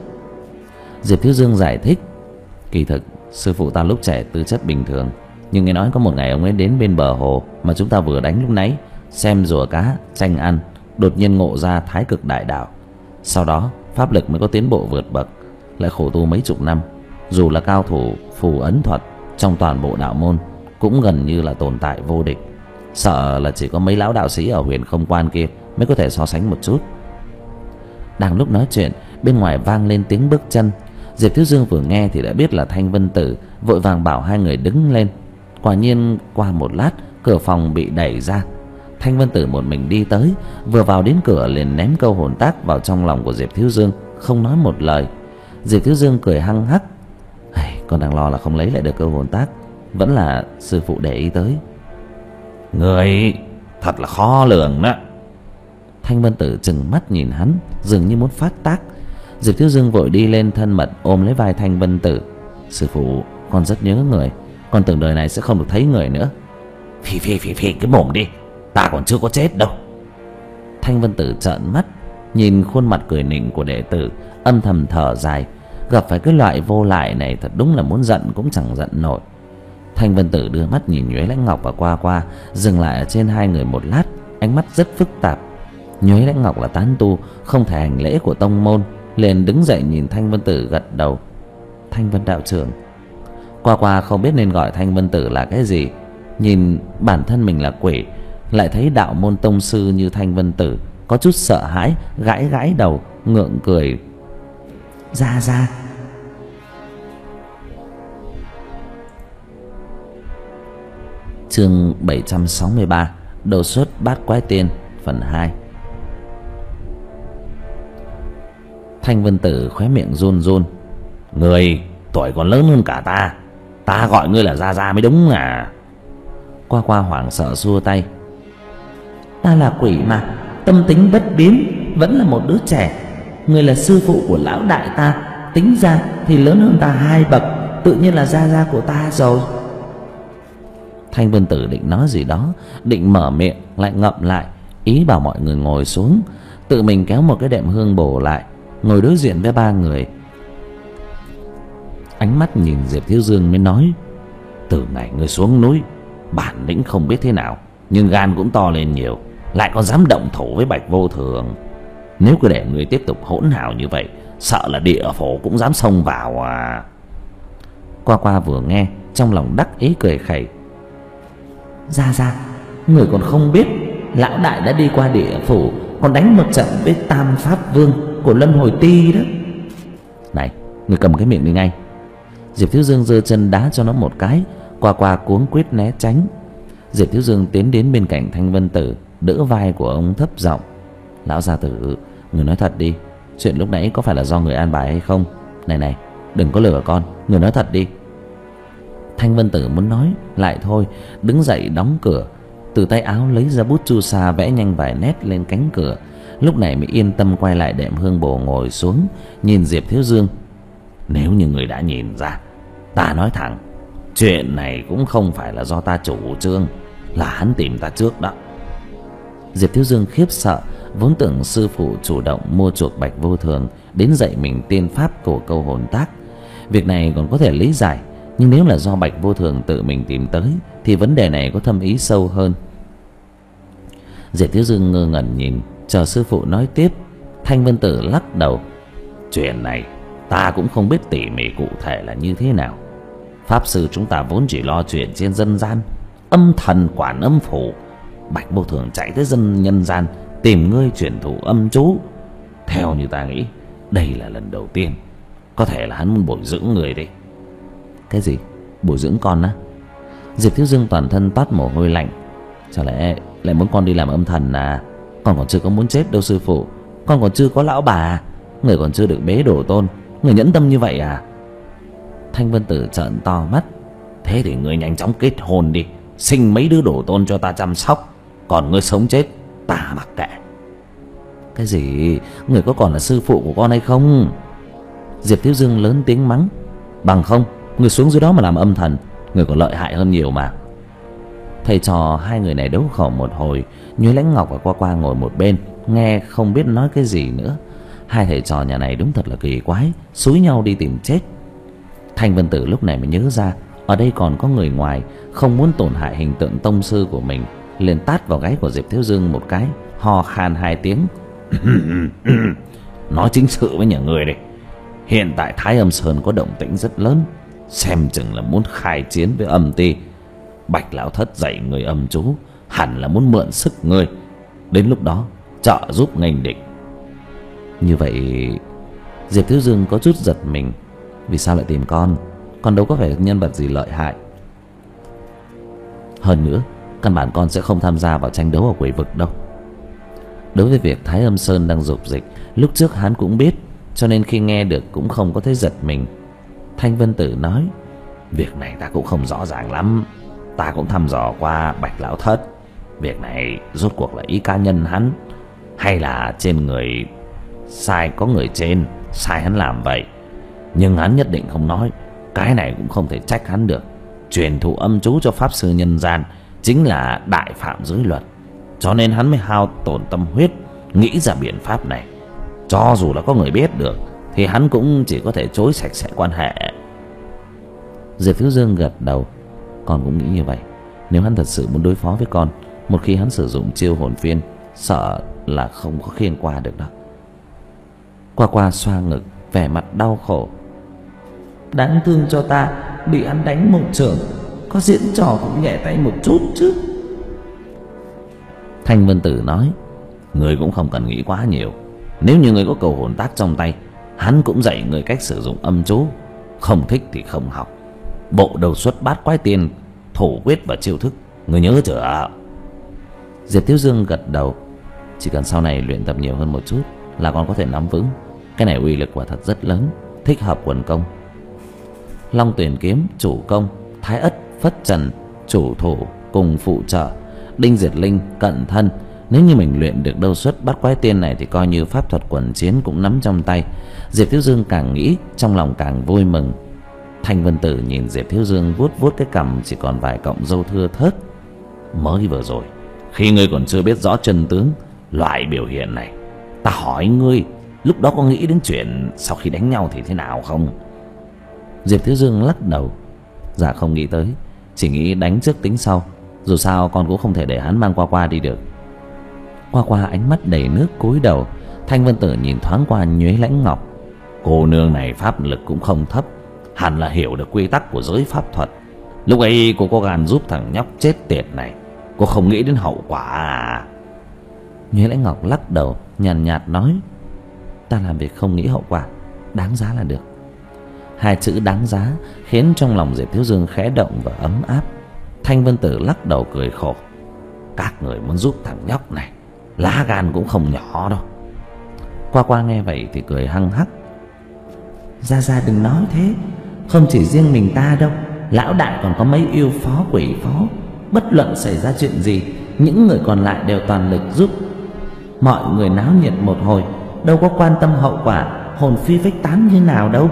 Diệp Thiếu Dương giải thích. Kỳ thực sư phụ ta lúc trẻ tư chất bình thường, nhưng nghe nói có một ngày ông ấy đến bên bờ hồ mà chúng ta vừa đánh lúc nãy, xem rùa cá tranh ăn, đột nhiên ngộ ra Thái Cực đại đạo. Sau đó pháp lực mới có tiến bộ vượt bậc, lại khổ tu mấy chục năm. Dù là cao thủ phù ấn thuật trong toàn bộ đạo môn, cũng gần như là tồn tại vô địch. Sợ là chỉ có mấy lão đạo sĩ ở Huyền Không Quan kia mới có thể so sánh một chút. Đang lúc nói chuyện, bên ngoài vang lên tiếng bước chân. Diệp Thiếu Dương vừa nghe thì đã biết là Thanh Vân Tử, vội vàng bảo hai người đứng lên. Quả nhiên qua một lát, cửa phòng bị đẩy ra. Thanh Vân Tử một mình đi tới, vừa vào đến cửa liền ném câu hồn tác vào trong lòng của Diệp Thiếu Dương, không nói một lời. Diệp Thiếu Dương cười hăng hắc. Con đang lo là không lấy lại được câu hồn tác, vẫn là sư phụ để ý tới. Người thật là khó lường đó. Thanh Vân Tử trừng mắt nhìn hắn, dường như muốn phát tác. Diệp Thiếu Dương vội đi lên thân mật ôm lấy vai Thanh Vân Tử. Sư phụ, con rất nhớ người, con tưởng đời này sẽ không được thấy người nữa. Phì phì phì phì cái mồm đi, ta còn chưa có chết đâu. Thanh Vân Tử trợn mắt nhìn khuôn mặt cười nịnh của đệ tử, âm thầm thở dài. Gặp phải cái loại vô lại này thật đúng là muốn giận cũng chẳng giận nổi. Thanh Vân Tử đưa mắt nhìn Nhuế Lãnh Ngọc và Qua Qua, dừng lại ở trên hai người một lát, ánh mắt rất phức tạp. Nhuế Lãnh Ngọc là tán tu, không thể hành lễ của tông môn, liền đứng dậy nhìn Thanh Vân Tử gật đầu. Thanh Vân đạo trưởng. Qua Qua không biết nên gọi Thanh Vân Tử là cái gì. Nhìn bản thân mình là quỷ, lại thấy đạo môn tông sư như Thanh Vân Tử, có chút sợ hãi, gãi gãi đầu, ngượng cười. Ra ra. Chương bảy trăm sáu mươi ba, Đồ xuất bát quái tiên, phần hai. Thanh Vân Tử khóe miệng run run. Người tuổi còn lớn hơn cả ta, ta gọi ngươi là Gia Gia mới đúng à? Qua Qua hoảng sợ xua tay. Ta là quỷ mà, tâm tính bất biến, vẫn là một đứa trẻ. Người là sư phụ của lão đại ta, tính ra thì lớn hơn ta hai bậc, tự nhiên là Gia Gia của ta rồi. Thanh Vân Tử định nói gì đó, định mở miệng lại ngậm lại, ý bảo mọi người ngồi xuống, tự mình kéo một cái đệm hương bổ lại, ngồi đối diện với ba người. Ánh mắt nhìn Diệp Thiếu Dương mới nói. Từ ngày ngươi xuống núi, bản lĩnh không biết thế nào, nhưng gan cũng to lên nhiều, lại còn dám động thủ với Bạch Vô Thường. Nếu cứ để ngươi tiếp tục hỗn hào như vậy, sợ là địa phủ cũng dám xông vào à? Qua Qua vừa nghe, trong lòng đắc ý cười khẩy. Ra ra, người còn không biết, lão đại đã đi qua địa phủ, còn đánh một trận với Tam Pháp Vương của Luân Hồi Ti đó. Này, người cầm cái miệng đi ngay. Diệp Thiếu Dương giơ chân đá cho nó một cái. Qua Qua cuống quýt né tránh. Diệp Thiếu Dương tiến đến bên cạnh Thanh Vân Tử, đỡ vai của ông thấp giọng. Lão gia tử, người nói thật đi, chuyện lúc nãy có phải là do người an bài hay không? Này này, đừng có lừa con, người nói thật đi. Thanh Vân Tử muốn nói lại thôi, đứng dậy đóng cửa, từ tay áo lấy ra bút chu sa vẽ nhanh vài nét lên cánh cửa. Lúc này mới yên tâm quay lại đệm hương bồ ngồi xuống, nhìn Diệp Thiếu Dương. Nếu như người đã nhìn ra, ta nói thẳng, chuyện này cũng không phải là do ta chủ trương, là hắn tìm ta trước đó. Diệp Thiếu Dương khiếp sợ, vốn tưởng sư phụ chủ động mua chuộc Bạch Vô Thường đến dạy mình tiên pháp cổ câu hồn tác. Việc này còn có thể lý giải, nhưng nếu là do Bạch Vô Thường tự mình tìm tới thì vấn đề này có thâm ý sâu hơn. Diệp Thiếu Dương ngơ ngẩn nhìn, chờ sư phụ nói tiếp. Thanh Vân Tử lắc đầu. Chuyện này ta cũng không biết tỉ mỉ cụ thể là như thế nào. Pháp sư chúng ta vốn chỉ lo chuyện trên dân gian, âm thần quản âm phủ. Bạch Vô Thường chạy tới dân nhân gian tìm ngươi truyền thụ âm chú. Theo như ta nghĩ, đây là lần đầu tiên. Có thể là hắn muốn bồi dưỡng người đi. Cái gì? Bồi dưỡng con á? Diệp Thiếu Dương toàn thân toát mồ hôi lạnh. Chả lẽ lại muốn con đi làm âm thần à? Con còn chưa có muốn chết đâu sư phụ. Con còn chưa có lão bà, người còn chưa được bế đồ tôn, người nhẫn tâm như vậy à? Thanh Vân Tử trợn to mắt. Thế thì người nhanh chóng kết hôn đi, sinh mấy đứa đồ tôn cho ta chăm sóc. Còn ngươi sống chết ta mặc kệ. Cái gì? Người có còn là sư phụ của con hay không? Diệp Thiếu Dương lớn tiếng mắng. Bằng không người xuống dưới đó mà làm âm thần, người còn lợi hại hơn nhiều mà. Thầy trò hai người này đấu khẩu một hồi. Nhuế Lãnh Ngọc và Qua Qua ngồi một bên, nghe không biết nói cái gì nữa. Hai thầy trò nhà này đúng thật là kỳ quái, xúi nhau đi tìm chết. Thanh Vân Tử lúc này mới nhớ ra ở đây còn có người ngoài, không muốn tổn hại hình tượng tông sư của mình, liền tát vào gáy của Diệp Thiếu Dương một cái, ho khan hai tiếng. Nói chính sự với nhà người đây. Hiện tại Thái Âm Sơn có động tĩnh rất lớn, xem chừng là muốn khai chiến với âm ty. Bạch lão thất dạy người âm chú, hẳn là muốn mượn sức người, đến lúc đó trợ giúp nghênh địch. Như vậy Diệp Thiếu Dương có chút giật mình. Vì sao lại tìm con? Con đâu có phải nhân vật gì lợi hại. Hơn nữa, căn bản con sẽ không tham gia vào tranh đấu ở quỷ vực đâu. Đối với việc Thái Âm Sơn đang dục dịch, lúc trước hắn cũng biết, cho nên khi nghe được cũng không có thấy giật mình. Thanh Vân Tử nói. Việc này ta cũng không rõ ràng lắm. Ta cũng thăm dò qua Bạch lão thất, việc này rốt cuộc là ý cá nhân hắn, hay là trên người sai có người trên sai hắn làm vậy. Nhưng hắn nhất định không nói. Cái này cũng không thể trách hắn được. Truyền thụ âm chú cho pháp sư nhân gian chính là đại phạm giới luật, cho nên hắn mới hao tổn tâm huyết nghĩ ra biện pháp này. Cho dù là có người biết được thì hắn cũng chỉ có thể chối sạch sẽ quan hệ. Diệp Thiếu Dương gật đầu. Con cũng nghĩ như vậy. Nếu hắn thật sự muốn đối phó với con, một khi hắn sử dụng chiêu hồn phiên, sợ là không có khiêng qua được đâu. Qua Qua xoa ngực, vẻ mặt đau khổ. Đáng thương cho ta, bị hắn đánh một chưởng, có diễn trò cũng nhẹ tay một chút chứ. Thanh Vân Tử nói. Người cũng không cần nghĩ quá nhiều. Nếu như người có cầu hồn tác trong tay, hắn cũng dạy người cách sử dụng âm chú. Không thích thì không học. Bộ đầu xuất bát quái tiên, thủ quyết và chiêu thức, người nhớ chưa? Diệp Thiếu Dương gật đầu. Chỉ cần sau này luyện tập nhiều hơn một chút là con có thể nắm vững. Cái này uy lực quả thật rất lớn, thích hợp quần công. Long Tuyển kiếm chủ công, Thái Ất, Phất Trần chủ thủ cùng phụ trợ, Đinh Diệt Linh cận thân. Nếu như mình luyện được đâu xuất bát quái tiên này thì coi như pháp thuật quần chiến cũng nắm trong tay. Diệp Thiếu Dương càng nghĩ trong lòng càng vui mừng. Thanh Vân Tử nhìn Diệp Thiếu Dương vuốt vuốt cái cằm chỉ còn vài cọng râu thưa thớt. Mới vừa rồi, khi ngươi còn chưa biết rõ chân tướng loại biểu hiện này, ta hỏi ngươi, lúc đó có nghĩ đến chuyện sau khi đánh nhau thì thế nào không? Diệp Thiếu Dương lắc đầu. Dạ không nghĩ tới, chỉ nghĩ đánh trước tính sau. Dù sao con cũng không thể để hắn mang Qua Qua đi được. Qua Qua ánh mắt đầy nước cúi đầu. Thanh Vân Tử nhìn thoáng qua Nhuế Lãnh Ngọc. Cô nương này pháp lực cũng không thấp, hẳn là hiểu được quy tắc của giới pháp thuật. Lúc ấy cô có gan giúp thằng nhóc chết tiệt này, cô không nghĩ đến hậu quả à? Nhuế Lãnh Ngọc lắc đầu nhàn nhạt, nhạt nói. Ta làm việc không nghĩ hậu quả, đáng giá là được. Hai chữ đáng giá khiến trong lòng Diệp Thiếu Dương khẽ động và ấm áp. Thanh Vân Tử lắc đầu cười khổ. Các người muốn giúp thằng nhóc này, lá gan cũng không nhỏ đâu. Qua Qua nghe vậy thì cười hăng hắc. Gia Gia đừng nói thế, không chỉ riêng mình ta đâu, lão đại còn có mấy yêu phó quỷ phó, bất luận xảy ra chuyện gì, những người còn lại đều toàn lực giúp. Mọi người náo nhiệt một hồi, đâu có quan tâm hậu quả hồn phi phách tán như nào đâu.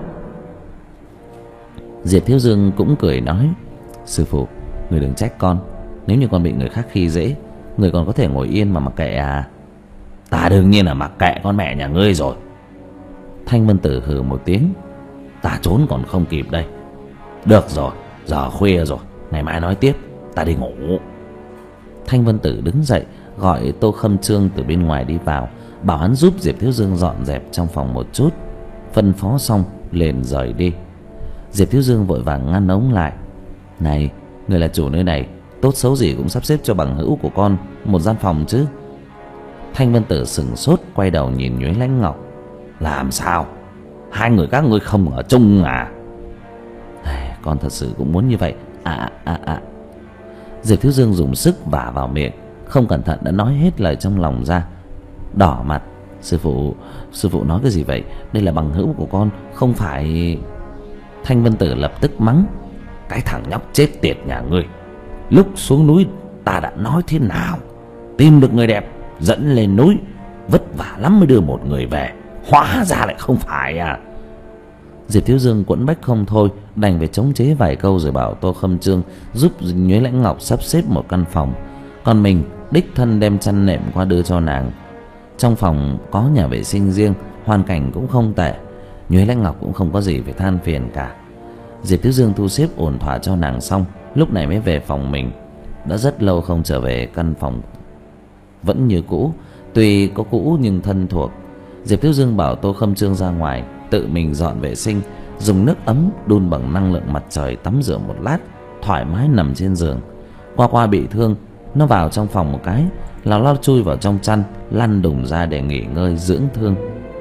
Diệp Thiếu Dương cũng cười nói: sư phụ, người đừng trách con. Nếu như con bị người khác khi dễ, người còn có thể ngồi yên mà mặc kệ à? Ta đương nhiên là mặc kệ con mẹ nhà ngươi rồi. Thanh Vân Tử hừ một tiếng: ta trốn còn không kịp đây. Được rồi, giờ khuya rồi, ngày mai nói tiếp, ta đi ngủ. Thanh Vân Tử đứng dậy, gọi Tô Khâm Trương từ bên ngoài đi vào, bảo hắn giúp Diệp Thiếu Dương dọn dẹp trong phòng một chút. Phân phó xong liền rời đi. Diệp Thiếu Dương vội vàng ngăn ống lại: này, người là chủ nơi này, tốt xấu gì cũng sắp xếp cho bằng hữu của con một gian phòng chứ. Thanh Vân Tử sững sốt, quay đầu nhìn Nhuế Lãnh Ngọc: làm sao? Hai người các ngươi không ở chung à? Con thật sự cũng muốn như vậy. À à à Diệp Thiếu Dương dùng sức vả vào miệng, không cẩn thận đã nói hết lời trong lòng ra. Đỏ mặt: sư phụ, sư phụ nói cái gì vậy? Đây là bằng hữu của con, không phải... Thanh Vân Tử lập tức mắng: cái thằng nhóc chết tiệt nhà ngươi, lúc xuống núi ta đã nói thế nào? Tìm được người đẹp dẫn lên núi, vất vả lắm mới đưa một người về, hóa ra lại không phải à? Diệp Thiếu Dương quẫn bách không thôi, đành phải chống chế vài câu rồi bảo Tô Khâm Trương giúp Nhuế Lãnh Ngọc sắp xếp một căn phòng, còn mình đích thân đem chăn nệm qua đưa cho nàng. Trong phòng có nhà vệ sinh riêng, hoàn cảnh cũng không tệ, Nhuế Lãnh Ngọc cũng không có gì phải than phiền cả. Diệp Thiếu Dương thu xếp ổn thỏa cho nàng xong, lúc này mới về phòng mình. Đã rất lâu không trở về, căn phòng vẫn như cũ, tuy có cũ nhưng thân thuộc. Diệp Thiếu Dương bảo Tô Khâm Trương ra ngoài tự mình dọn vệ sinh, dùng nước ấm đun bằng năng lượng mặt trời tắm rửa một lát, thoải mái nằm trên giường. Qua Qua bị thương, nó vào trong phòng một cái, lão lao chui vào trong chăn, lăn đùng ra để nghỉ ngơi dưỡng thương.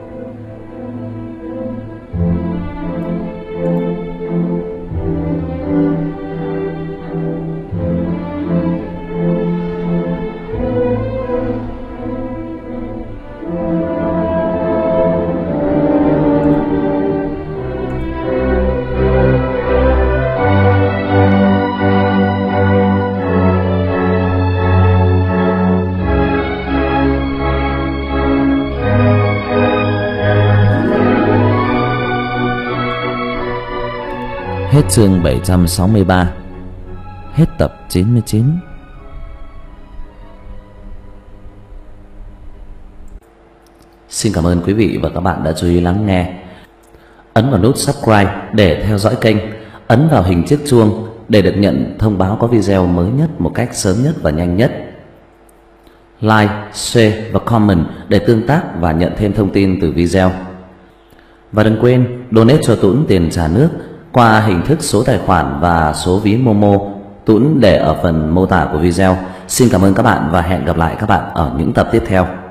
Hết chương bảy trăm sáu mươi ba. Hết tập chín mươi chín. Xin cảm ơn quý vị và các bạn đã chú ý lắng nghe. Ấn vào nút subscribe để theo dõi kênh, ấn vào hình chiếc chuông để được nhận thông báo có video mới nhất một cách sớm nhất và nhanh nhất. Like, share và comment để tương tác và nhận thêm thông tin từ video. Và đừng quên donate cho Tuấn tiền trà nước qua hình thức số tài khoản và số ví Momo, Tuấn để ở phần mô tả của video. Xin cảm ơn các bạn và hẹn gặp lại các bạn ở những tập tiếp theo.